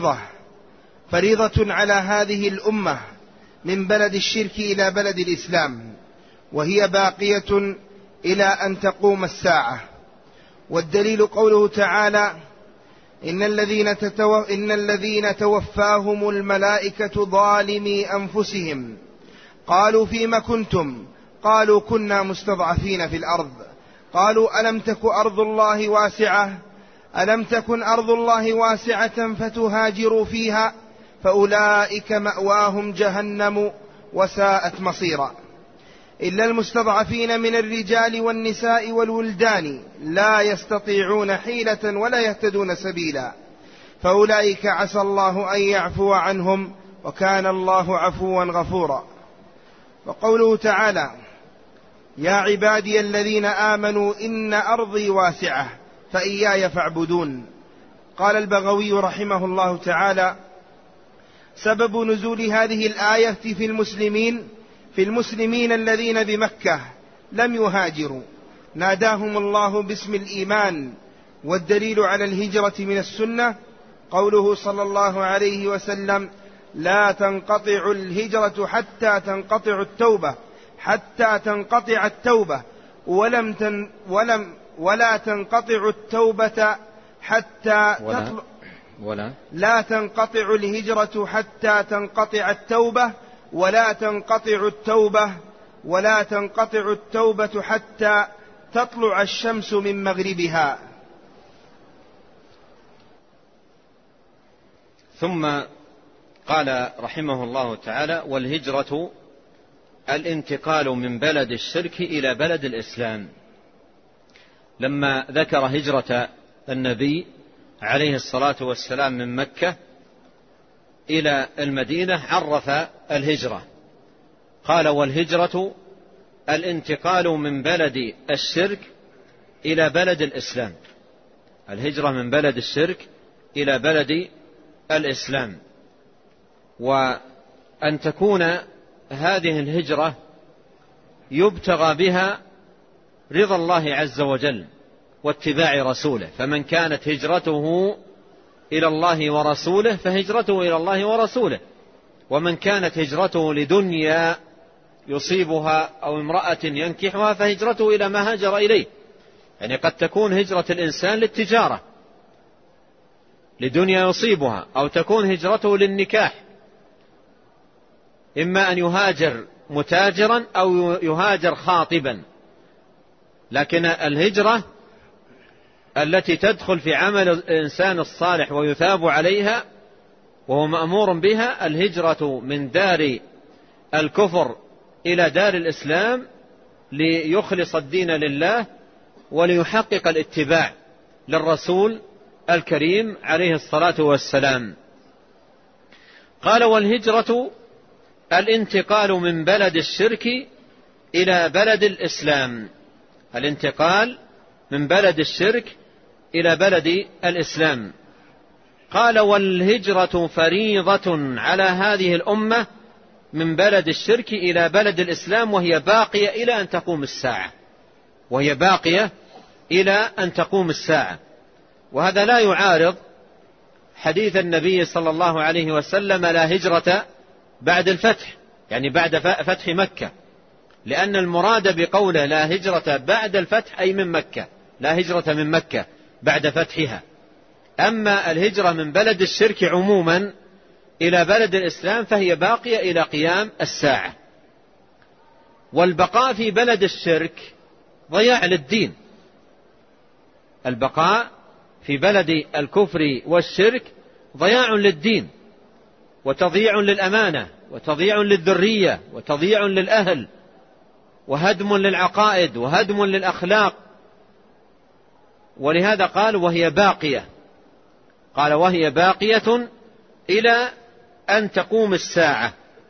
فريضة على هذه الأمة من بلد الشرك إلى بلد الإسلام، وهي باقية إلى أن تقوم الساعة. والدليل قوله تعالى: إن الذين توفاهم الملائكة ظالمي أنفسهم قالوا فيم كنتم؟ قالوا كنا مستضعفين في الأرض. قالوا ألم تكن أرض الله واسعة فتهاجروا فيها فأولئك مأواهم جهنم وساءت مصيرا. إلا المستضعفين من الرجال والنساء والولدان لا يستطيعون حيلة ولا يهتدون سبيلا، فأولئك عسى الله أن يعفو عنهم وكان الله عفوا غفورا. وقوله تعالى: يا عبادي الذين آمنوا إن أرضي واسعة فإياي فاعبدون. قال البغوي رحمه الله تعالى: سبب نزول هذه الآية في المسلمين الذين بمكة لم يهاجروا، ناداهم الله باسم الإيمان. والدليل على الهجرة من السنة قوله صلى الله عليه وسلم: لا تنقطع الهجرة حتى تنقطع التوبة ولا تنقطع التوبة حتى لا تنقطع الهجرة حتى تنقطع التوبة ولا تنقطع التوبة حتى تطلع الشمس من مغربها. ثم قال رحمه الله تعالى: والهجرة الانتقال من بلد الشرك إلى بلد الإسلام. لما ذكر هجرة النبي عليه الصلاة والسلام من مكة إلى المدينة عرف الهجرة، قال: والهجرة الانتقال من بلد الشرك إلى بلد الإسلام. الهجرة من بلد الشرك إلى بلد الإسلام، وأن تكون هذه الهجرة يبتغى بها رضا الله عز وجل واتباع رسوله، فمن كانت هجرته إلى الله ورسوله فهجرته إلى الله ورسوله، ومن كانت هجرته لدنيا يصيبها أو امرأة ينكحها فهجرته إلى ما هاجر إليه. يعني قد تكون هجرة الإنسان للتجارة لدنيا يصيبها، أو تكون هجرته للنكاح، إما أن يهاجر متاجرا أو يهاجر خاطبا. لكن الهجرة التي تدخل في عمل الإنسان الصالح ويثاب عليها وهو مأمور بها، الهجرة من دار الكفر إلى دار الإسلام ليخلص الدين لله وليحقق الاتباع للرسول الكريم عليه الصلاة والسلام. قال: والهجرة الانتقال من بلد الشرك إلى بلد الإسلام. الانتقال من بلد الشرك إلى بلد الإسلام. قال: والهجرة فريضة على هذه الأمة من بلد الشرك إلى بلد الإسلام، وهي باقية إلى أن تقوم الساعة. وهي باقية إلى أن تقوم الساعة. وهذا لا يعارض حديث النبي صلى الله عليه وسلم: لا هجرة بعد الفتح، يعني بعد فتح مكة، لأن المراد بقوله لا هجرة بعد الفتح أي من مكة، لا هجرة من مكة بعد فتحها. أما الهجرة من بلد الشرك عموما إلى بلد الإسلام فهي باقية إلى قيام الساعة. والبقاء في بلد الشرك ضياع للدين. البقاء في بلد الكفر والشرك ضياع للدين، وتضييع للأمانة، وتضييع للذرية، وتضييع للأهل، وهدم للعقائد، وهدم للأخلاق. ولهذا قال: وهي باقية. قال: وهي باقية إلى أن تقوم الساعة.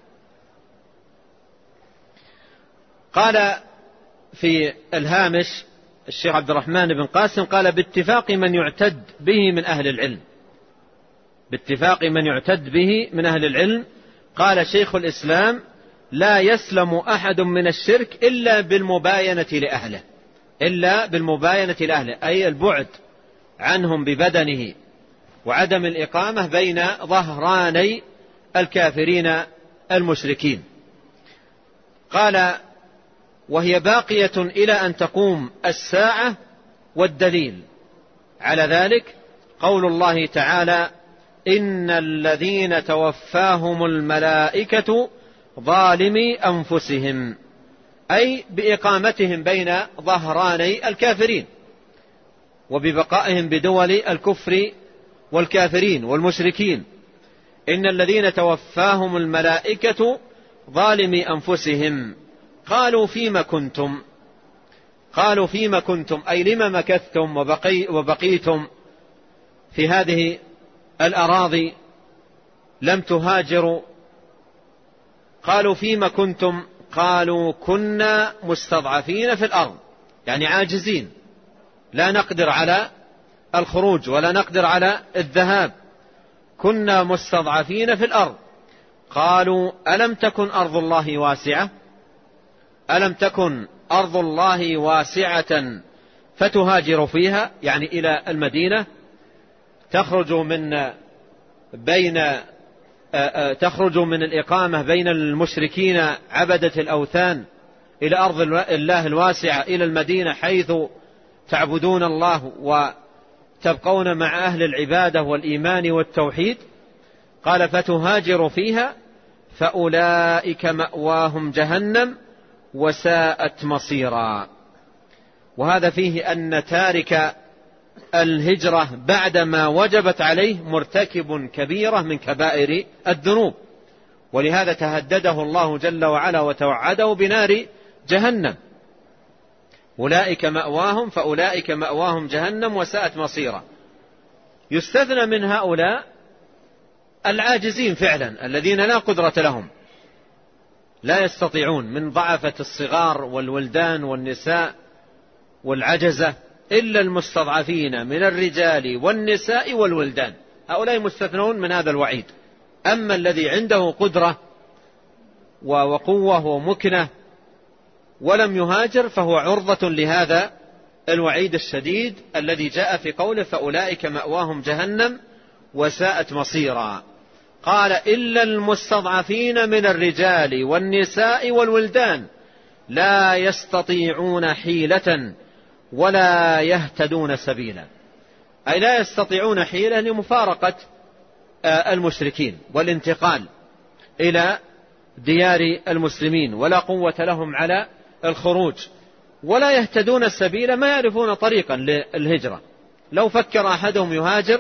قال في الهامش الشيخ عبد الرحمن بن قاسم: قال: باتفاق من يعتد به من أهل العلم. باتفاق من يعتد به من أهل العلم. قال شيخ الإسلام: لا يسلم أحد من الشرك إلا بالمباينة لأهله. إلا بالمباينة لأهله، أي البعد عنهم ببدنه، وعدم الإقامة بين ظهراني الكافرين المشركين. قال: وهي باقية إلى أن تقوم الساعة. والدليل على ذلك قول الله تعالى: إن الذين توفاهم الملائكة ظالمي أنفسهم، أي بإقامتهم بين ظهراني الكافرين، وببقائهم بدول الكفر والكافرين والمشركين. إن الذين توفاهم الملائكة ظالمي أنفسهم. قالوا: فيما كنتم؟ قالوا: فيما كنتم أي لما مكثتم وبقيتم في هذه الأراضي لم تهاجروا؟ قالوا: فيما كنتم؟ قالوا: كنا مستضعفين في الأرض، يعني عاجزين، لا نقدر على الخروج ولا نقدر على الذهاب، كنا مستضعفين في الأرض. قالوا: ألم تكن أرض الله واسعة؟ ألم تكن أرض الله واسعة فتهاجر فيها، يعني إلى المدينة، تخرج من الإقامة بين المشركين عبدة الأوثان إلى أرض الله الواسعة، إلى المدينة حيث تعبدون الله وتبقون مع أهل العبادة والإيمان والتوحيد. قال: فتهاجر فيها فأولئك مأواهم جهنم وساءت مصيرا. وهذا فيه أن تارك الهجرة بعدما وجبت عليه مرتكب كبيرة من كبائر الذنوب، ولهذا تهدده الله جل وعلا وتوعده بنار جهنم. أولئك مأواهم فأولئك مأواهم جهنم وساءت مصيرا. يستثنى من هؤلاء العاجزين فعلا، الذين لا قدرة لهم، لا يستطيعون، من ضعفة الصغار والولدان والنساء والعجزة، إلا المستضعفين من الرجال والنساء والولدان، هؤلاء مستثنون من هذا الوعيد. أما الذي عنده قدرة وقوة ومكنة ولم يهاجر فهو عرضة لهذا الوعيد الشديد الذي جاء في قوله: فأولئك مأواهم جهنم وساءت مصيرا. قال: إلا المستضعفين من الرجال والنساء والولدان لا يستطيعون حيلة ولا يهتدون سبيلا، أي لا يستطيعون حيلة لمفارقة المشركين والانتقال إلى ديار المسلمين، ولا قوة لهم على الخروج، ولا يهتدون السبيل، ما يعرفون طريقا للهجرة. لو فكر أحدهم يهاجر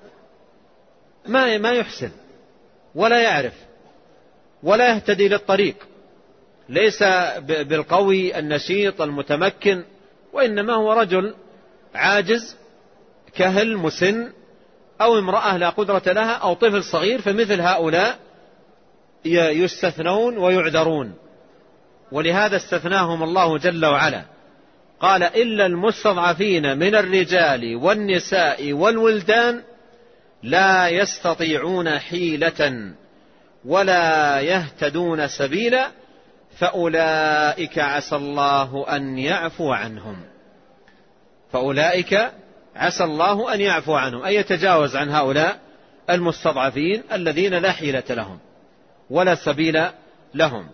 ما يحسن ولا يعرف ولا يهتدي للطريق، ليس بالقوي النشيط المتمكن، وإنما هو رجل عاجز كهل مسن أو امرأة لا قدرة لها أو طفل صغير، فمثل هؤلاء يستثنون ويعذرون. ولهذا استثناهم الله جل وعلا، قال إلا المستضعفين من الرجال والنساء والولدان لا يستطيعون حيلة ولا يهتدون سبيلا فأولئك عسى الله أن يعفو عنهم. فأولئك عسى الله أن يعفو عنهم، أي يتجاوز عن هؤلاء المستضعفين الذين لا حيلة لهم ولا سبيل لهم.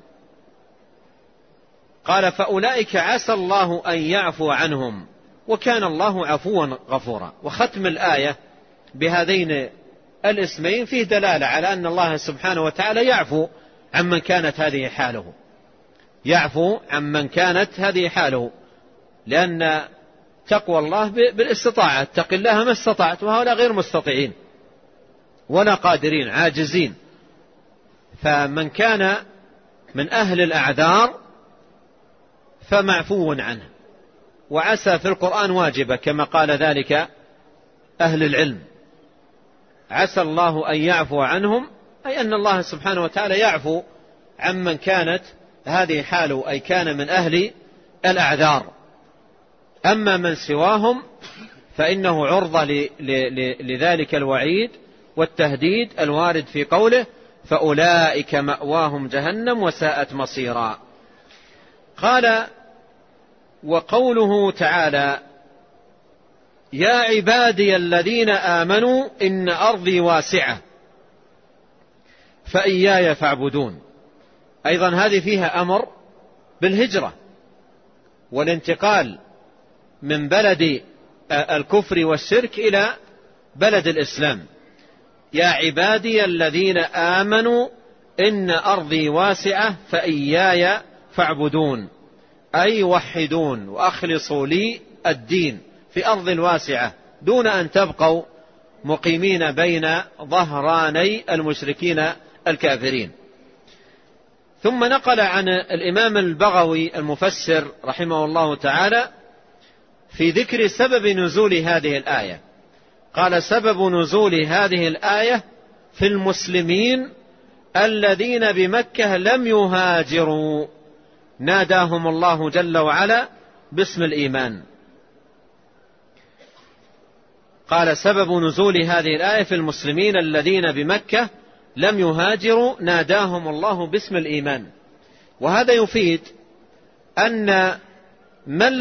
قال فأولئك عسى الله أن يعفو عنهم وكان الله عفوا غفورا. وختم الآية بهذين الاسمين فيه دلالة على أن الله سبحانه وتعالى يعفو عمن كانت هذه حاله، يعفو عمن كانت هذه حاله، لأن تقوى الله بالاستطاعة، اتق الله ما استطعت، وهؤلاء غير مستطيعين ولا قادرين، عاجزين. فمن كان من أهل الأعذار فمعفو عنه. وعسى في القرآن واجبة كما قال ذلك أهل العلم، عسى الله أن يعفو عنهم، أي أن الله سبحانه وتعالى يعفو عمن كانت هذه حاله، أي كان من أهل الأعذار. أما من سواهم فإنه عرضة لذلك الوعيد والتهديد الوارد في قوله فأولئك مأواهم جهنم وساءت مصيرا. قال وقوله تعالى يا عبادي الذين آمنوا إن أرضي واسعة فإياي فاعبدون، أيضا هذه فيها أمر بالهجرة والانتقال من بلد الكفر والشرك إلى بلد الإسلام. يا عبادي الذين آمنوا إن أرضي واسعة فإياي فاعبدون، أي وحدون وأخلصوا لي الدين في أرض واسعة دون أن تبقوا مقيمين بين ظهراني المشركين الكافرين. ثم نقل عن الإمام البغوي المفسر رحمه الله تعالى في ذكر سبب نزول هذه الآية، قال سبب نزول هذه الآية في المسلمين الذين بمكة لم يهاجروا ناداهم الله جل وعلا باسم الإيمان. قال سبب نزول هذه الآية في المسلمين الذين بمكة لم يهاجروا ناداهم الله باسم الإيمان. وهذا يفيد أن من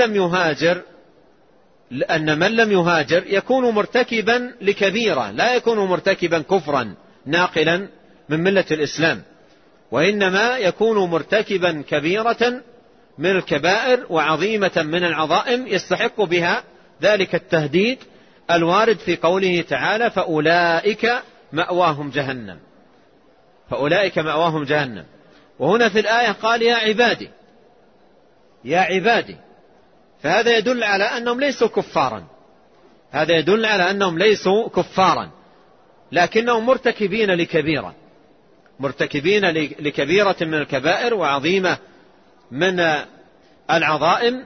لم يهاجر يكون مرتكبا لكبيرة، لا يكون مرتكبا كفرا ناقلا من ملة الإسلام، وإنما يكون مرتكبا كبيرة من الكبائر وعظيمة من العظائم يستحق بها ذلك التهديد الوارد في قوله تعالى فأولئك مأواهم جهنم، فأولئك مأواهم جهنم. وهنا في الآية قال يا عبادي، يا عبادي، فهذا يدل على أنهم ليسوا كفارا، هذا يدل على أنهم ليسوا كفارا، لكنهم مرتكبين لكبيرة، مرتكبين لكبيرة من الكبائر وعظيمة من العظائم،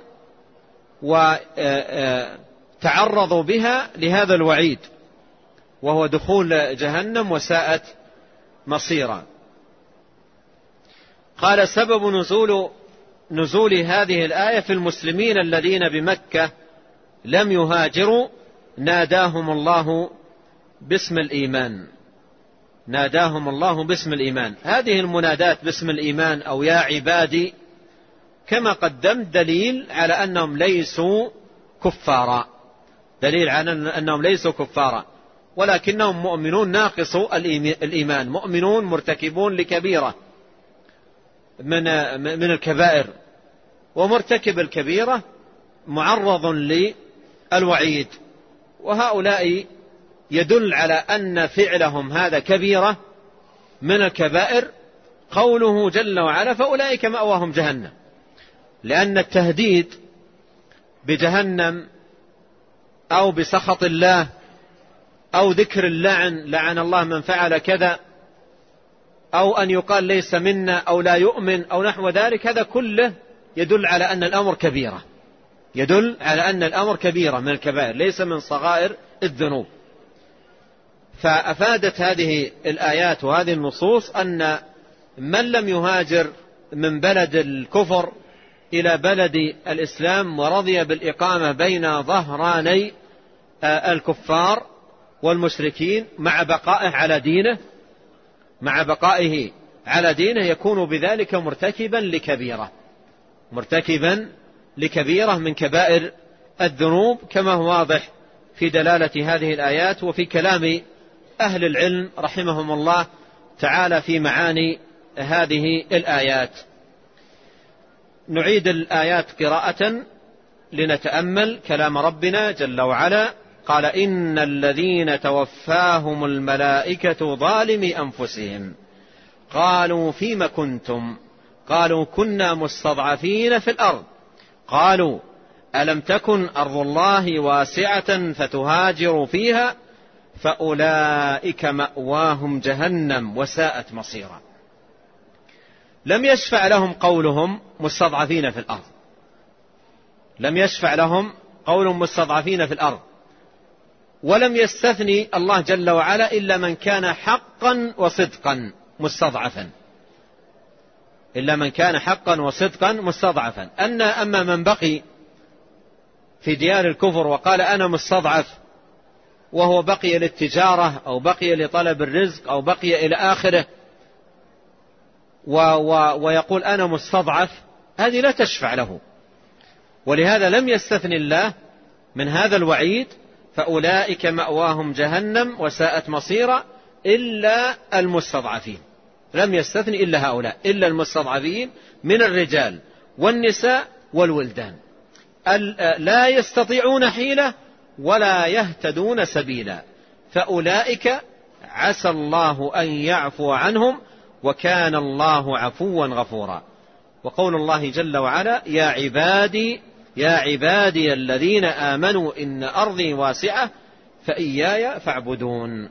وتعرضوا بها لهذا الوعيد وهو دخول جهنم وساءت مصيرا. قال سبب نزول هذه الآية في المسلمين الذين بمكة لم يهاجروا ناداهم الله باسم الإيمان، ناداهم الله باسم الإيمان. هذه المنادات باسم الإيمان أو يا عبادي كما قدمت دليل على أنهم ليسوا كفارا، دليل على أنهم ليسوا كفارا، ولكنهم مؤمنون ناقصوا الإيمان، مؤمنون مرتكبون لكبيرة من الكبائر، ومرتكب الكبيرة معرض للوعيد. وهؤلاء يدل على أن فعلهم هذا كبيرة من الكبائر قوله جل وعلا فأولئك مأواهم جهنم، لأن التهديد بجهنم أو بسخط الله أو ذكر اللعن، لعن الله من فعل كذا، أو أن يقال ليس منا أو لا يؤمن أو نحو ذلك، هذا كله يدل على أن الأمر كبيرة، يدل على أن الأمر كبيرة من الكبائر، ليس من صغائر الذنوب. فأفادت هذه الآيات وهذه النصوص أن من لم يهاجر من بلد الكفر إلى بلد الإسلام ورضي بالإقامة بين ظهراني الكفار والمشركين مع بقائه على دينه يكون بذلك مرتكبا لكبيرة من كبائر الذنوب، كما هو واضح في دلالة هذه الآيات وفي كلام أهل العلم رحمهم الله تعالى في معاني هذه الآيات. نعيد الآيات قراءة لنتأمل كلام ربنا جل وعلا. قال: إن الذين توفاهم الملائكة ظالمي أنفسهم قالوا فيم كنتم؟ قالوا كنا مستضعفين في الأرض. قالوا ألم تكن أرض الله واسعة فتهاجروا فيها فأولئك مأواهم جهنم وساءت مصيرا. لم يشفع لهم قولهم مستضعفين في الأرض، لم يشفع لهم قولهم مستضعفين في الأرض، ولم يستثني الله جل وعلا إلا من كان حقا وصدقا مستضعفا، إلا من كان حقا وصدقا مستضعفا. أما من بقي في ديار الكفر وقال أنا مستضعف، وهو بقي للتجارة أو بقي لطلب الرزق أو بقي إلى آخره ويقول أنا مستضعف، هذه لا تشفع له. ولهذا لم يستثني الله من هذا الوعيد فأولئك مأواهم جهنم وساءت مصيرا إلا المستضعفين. لم يستثني إلا هؤلاء، إلا المستضعفين من الرجال والنساء والولدان، لا يستطيعون حيلة ولا يهتدون سبيلا، فأولئك عسى الله أن يعفو عنهم وكان الله عفوا غفورا. وقول الله جل وعلا: يا عبادي الذين آمنوا إن أرضي واسعة فإياي فاعبدون.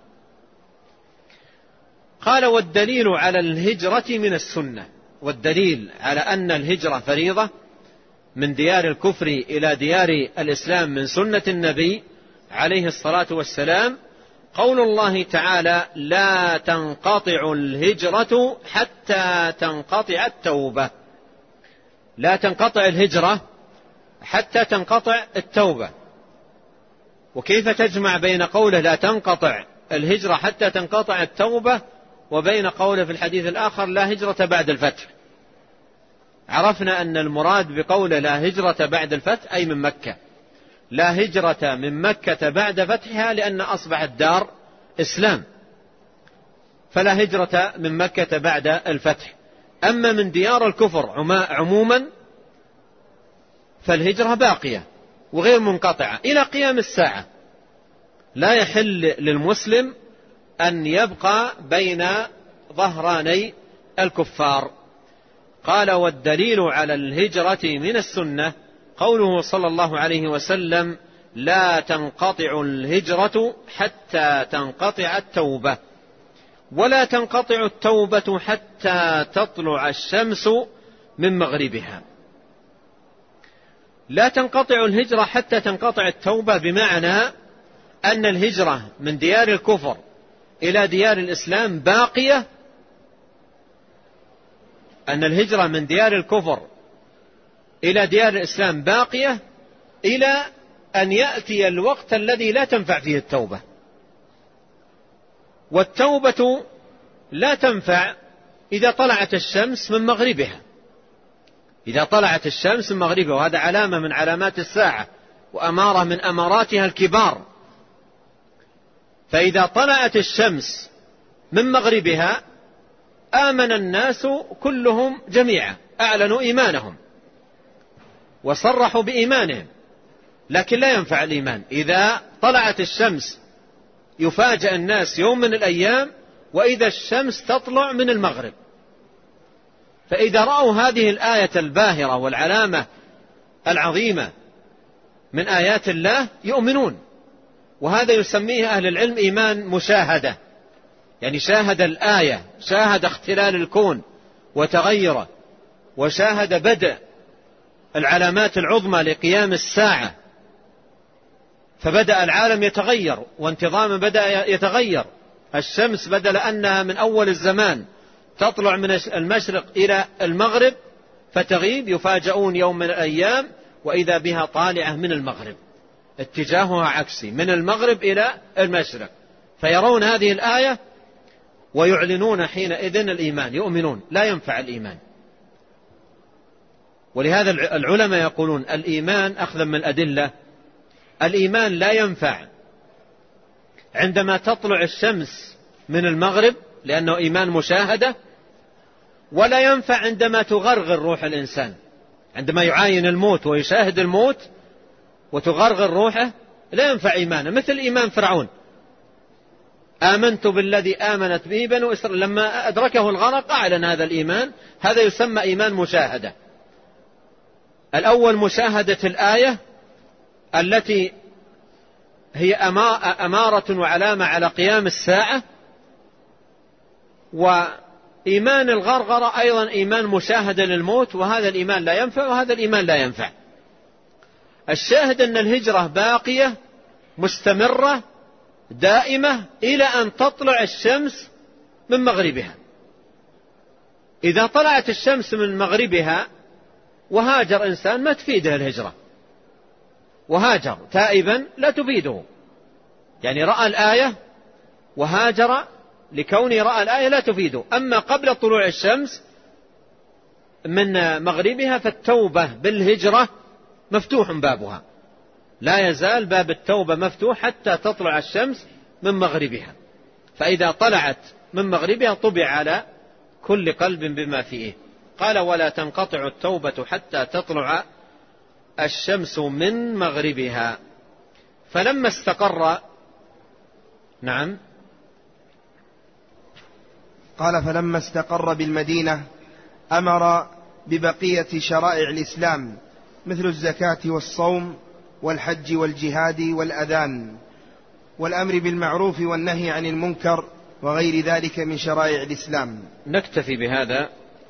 قال: والدليل على الهجرة من السنة، والدليل على أن الهجرة فريضة من ديار الكفر إلى ديار الإسلام من سنة النبي عليه الصلاة والسلام قول الله تعالى: لا تنقطع الهجرة حتى تنقطع التوبة. لا تنقطع الهجرة حتى تنقطع التوبة. وكيف تجمع بين قوله لا تنقطع الهجرة حتى تنقطع التوبة وبين قوله في الحديث الآخر لا هجرة بعد الفتح؟ عرفنا أن المراد بقوله لا هجرة بعد الفتح أي من مكة، لا هجرة من مكة بعد فتحها لأن أصبحت دار إسلام، فلا هجرة من مكة بعد الفتح. أما من ديار الكفر عموما فالهجرة باقية وغير منقطعة إلى قيام الساعة. لا يحل للمسلم أن يبقى بين ظهراني الكفار. قال: والدليل على الهجرة من السنة قوله صلى الله عليه وسلم: لا تنقطع الهجرة حتى تنقطع التوبة، ولا تنقطع التوبة حتى تطلع الشمس من مغربها. لا تنقطع الهجرة حتى تنقطع التوبة بمعنى أن الهجرة من ديار الكفر إلى ديار الإسلام باقية، أن الهجرة من ديار الكفر إلى ديار الإسلام باقية إلى أن يأتي الوقت الذي لا تنفع فيه التوبة. والتوبة لا تنفع إذا طلعت الشمس من مغربها، إذا طلعت الشمس من مغربها، وهذا علامة من علامات الساعة وأمارة من أماراتها الكبار. فإذا طلعت الشمس من مغربها آمن الناس كلهم جميعا، أعلنوا إيمانهم وصرحوا بإيمانهم، لكن لا ينفع الإيمان. إذا طلعت الشمس يفاجأ الناس يوم من الأيام وإذا الشمس تطلع من المغرب. فإذا رأوا هذه الآية الباهرة والعلامة العظيمة من آيات الله يؤمنون، وهذا يسميه أهل العلم إيمان مشاهدة، يعني شاهد الآية، شاهد اختلال الكون وتغيره، وشاهد بدء العلامات العظمى لقيام الساعة، فبدأ العالم يتغير، وانتظام بدأ يتغير. الشمس بدل أنها من أول الزمان تطلع من المشرق إلى المغرب فتغيب، يفاجؤون يوم من الأيام وإذا بها طالعة من المغرب، اتجاهها عكسي من المغرب إلى المشرق، فيرون هذه الآية ويعلنون حينئذ الإيمان، يؤمنون. لا ينفع الإيمان. ولهذا العلماء يقولون الإيمان أخذا من الأدلة، الإيمان لا ينفع عندما تطلع الشمس من المغرب لأنه إيمان مشاهدة، ولا ينفع عندما تغرغر روح الإنسان، عندما يعاين الموت ويشاهد الموت وتغرغر روحه لا ينفع إيمانه. مثل إيمان فرعون، آمنت بالذي آمنت به بنو إسرائيل، لما أدركه الغرق أعلن هذا الإيمان. هذا يسمى إيمان مشاهدة. الأول مشاهدة الآية التي هي أمارة وعلامة على قيام الساعة، وإيمان الغرغرة أيضا إيمان مشاهدة للموت، وهذا الإيمان لا ينفع وهذا الإيمان لا ينفع. الشاهد أن الهجرة باقية مستمرة دائمة إلى أن تطلع الشمس من مغربها. إذا طلعت الشمس من مغربها وهاجر إنسان ما تفيده الهجرة، وهاجر تائبا لا تفيده، يعني رأى الآية وهاجر لكونه رأى الآية لا تفيده. أما قبل طلوع الشمس من مغربها فالتوبة بالهجرة مفتوح بابها، لا يزال باب التوبة مفتوح حتى تطلع الشمس من مغربها. فإذا طلعت من مغربها طبع على كل قلب بما فيه. قال ولا تنقطع التوبة حتى تطلع الشمس من مغربها. فلما استقر، نعم، قال فلما استقر بالمدينة أمر ببقية شرائع الإسلام مثل الزكاة والصوم والحج والجهاد والأذان والأمر بالمعروف والنهي عن المنكر وغير ذلك من شرائع الإسلام. نكتفي بهذا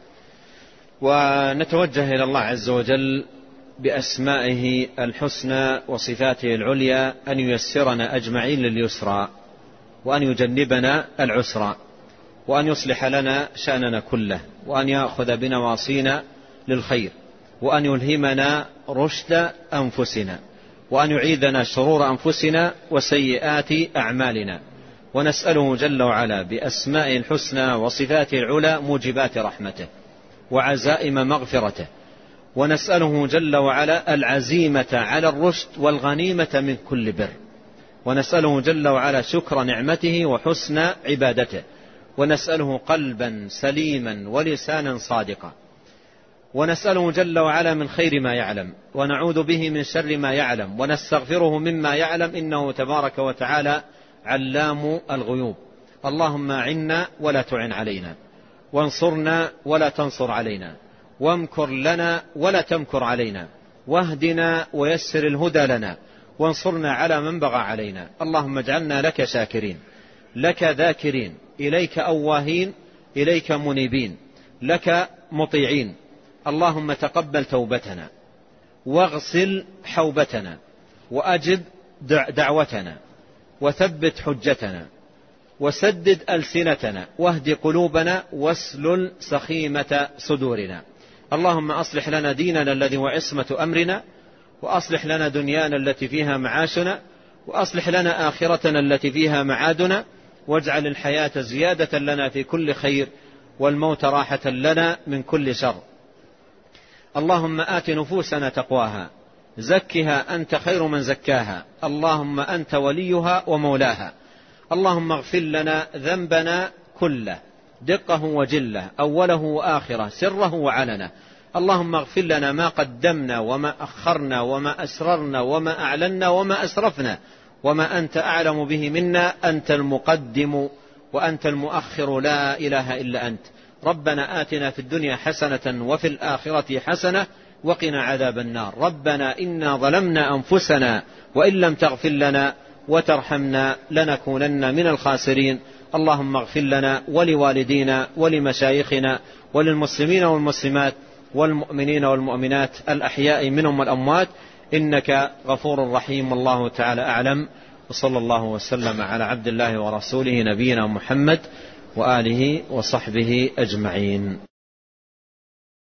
ونتوجه إلى الله عز وجل بأسمائه الحسنى وصفاته العليا أن ييسرنا أجمعين لليسرى، وأن يجنبنا العسرى، وأن يصلح لنا شأننا كله، وأن يأخذ بنواصينا للخير، وأن يلهمنا رشد أنفسنا، وأن يعيذنا شرور أنفسنا وسيئات أعمالنا. ونسأله جل وعلا بأسمائه الحسنى وصفاته العلى موجبات رحمته وعزائم مغفرته، ونسأله جل وعلا العزيمة على الرشد والغنيمة من كل بر، ونسأله جل وعلا شكر نعمته وحسن عبادته، ونسأله قلبا سليما ولسانا صادقا، ونسأله جل وعلا من خير ما يعلم، ونعوذ به من شر ما يعلم، ونستغفره مما يعلم، إنه تبارك وتعالى علام الغيوب. اللهم أعنا ولا تعن علينا، وانصرنا ولا تنصر علينا، وامكر لنا ولا تمكر علينا، واهدنا ويسر الهدى لنا، وانصرنا على من بغى علينا. اللهم اجعلنا لك شاكرين، لك ذاكرين، إليك أواهين، إليك منيبين، لك مطيعين. اللهم تقبل توبتنا، واغسل حوبتنا، وأجب دعوتنا، وثبت حجتنا، وسدد ألسنتنا، واهد قلوبنا، واسلل سخيمة صدورنا. اللهم أصلح لنا ديننا الذي هو عصمة أمرنا، وأصلح لنا دنيانا التي فيها معاشنا، وأصلح لنا آخرتنا التي فيها معادنا، واجعل الحياة زيادة لنا في كل خير، والموت راحة لنا من كل شر. اللهم آت نفوسنا تقواها، زكها أنت خير من زكاها، اللهم أنت وليها ومولاها. اللهم اغفر لنا ذنبنا كله، دقه وجله، أوله وآخره، سره وعلنه. اللهم اغفر لنا ما قدمنا وما أخرنا وما أسررنا وما أعلنا وما أسرفنا وما أنت أعلم به منا. أنت المقدم وأنت المؤخر، لا إله إلا أنت. ربنا آتنا في الدنيا حسنة وفي الآخرة حسنة وقنا عذاب النار. ربنا إنا ظلمنا أنفسنا وإن لم تغفر لنا وترحمنا لنكونن من الخاسرين. اللهم اغفر لنا ولوالدينا ولمشايخنا وللمسلمين والمسلمات والمؤمنين والمؤمنات الأحياء منهم والأموات، إنك غفور رحيم. والله تعالى أعلم، وصلى الله وسلم على عبد الله ورسوله نبينا محمد وآله وصحبه أجمعين.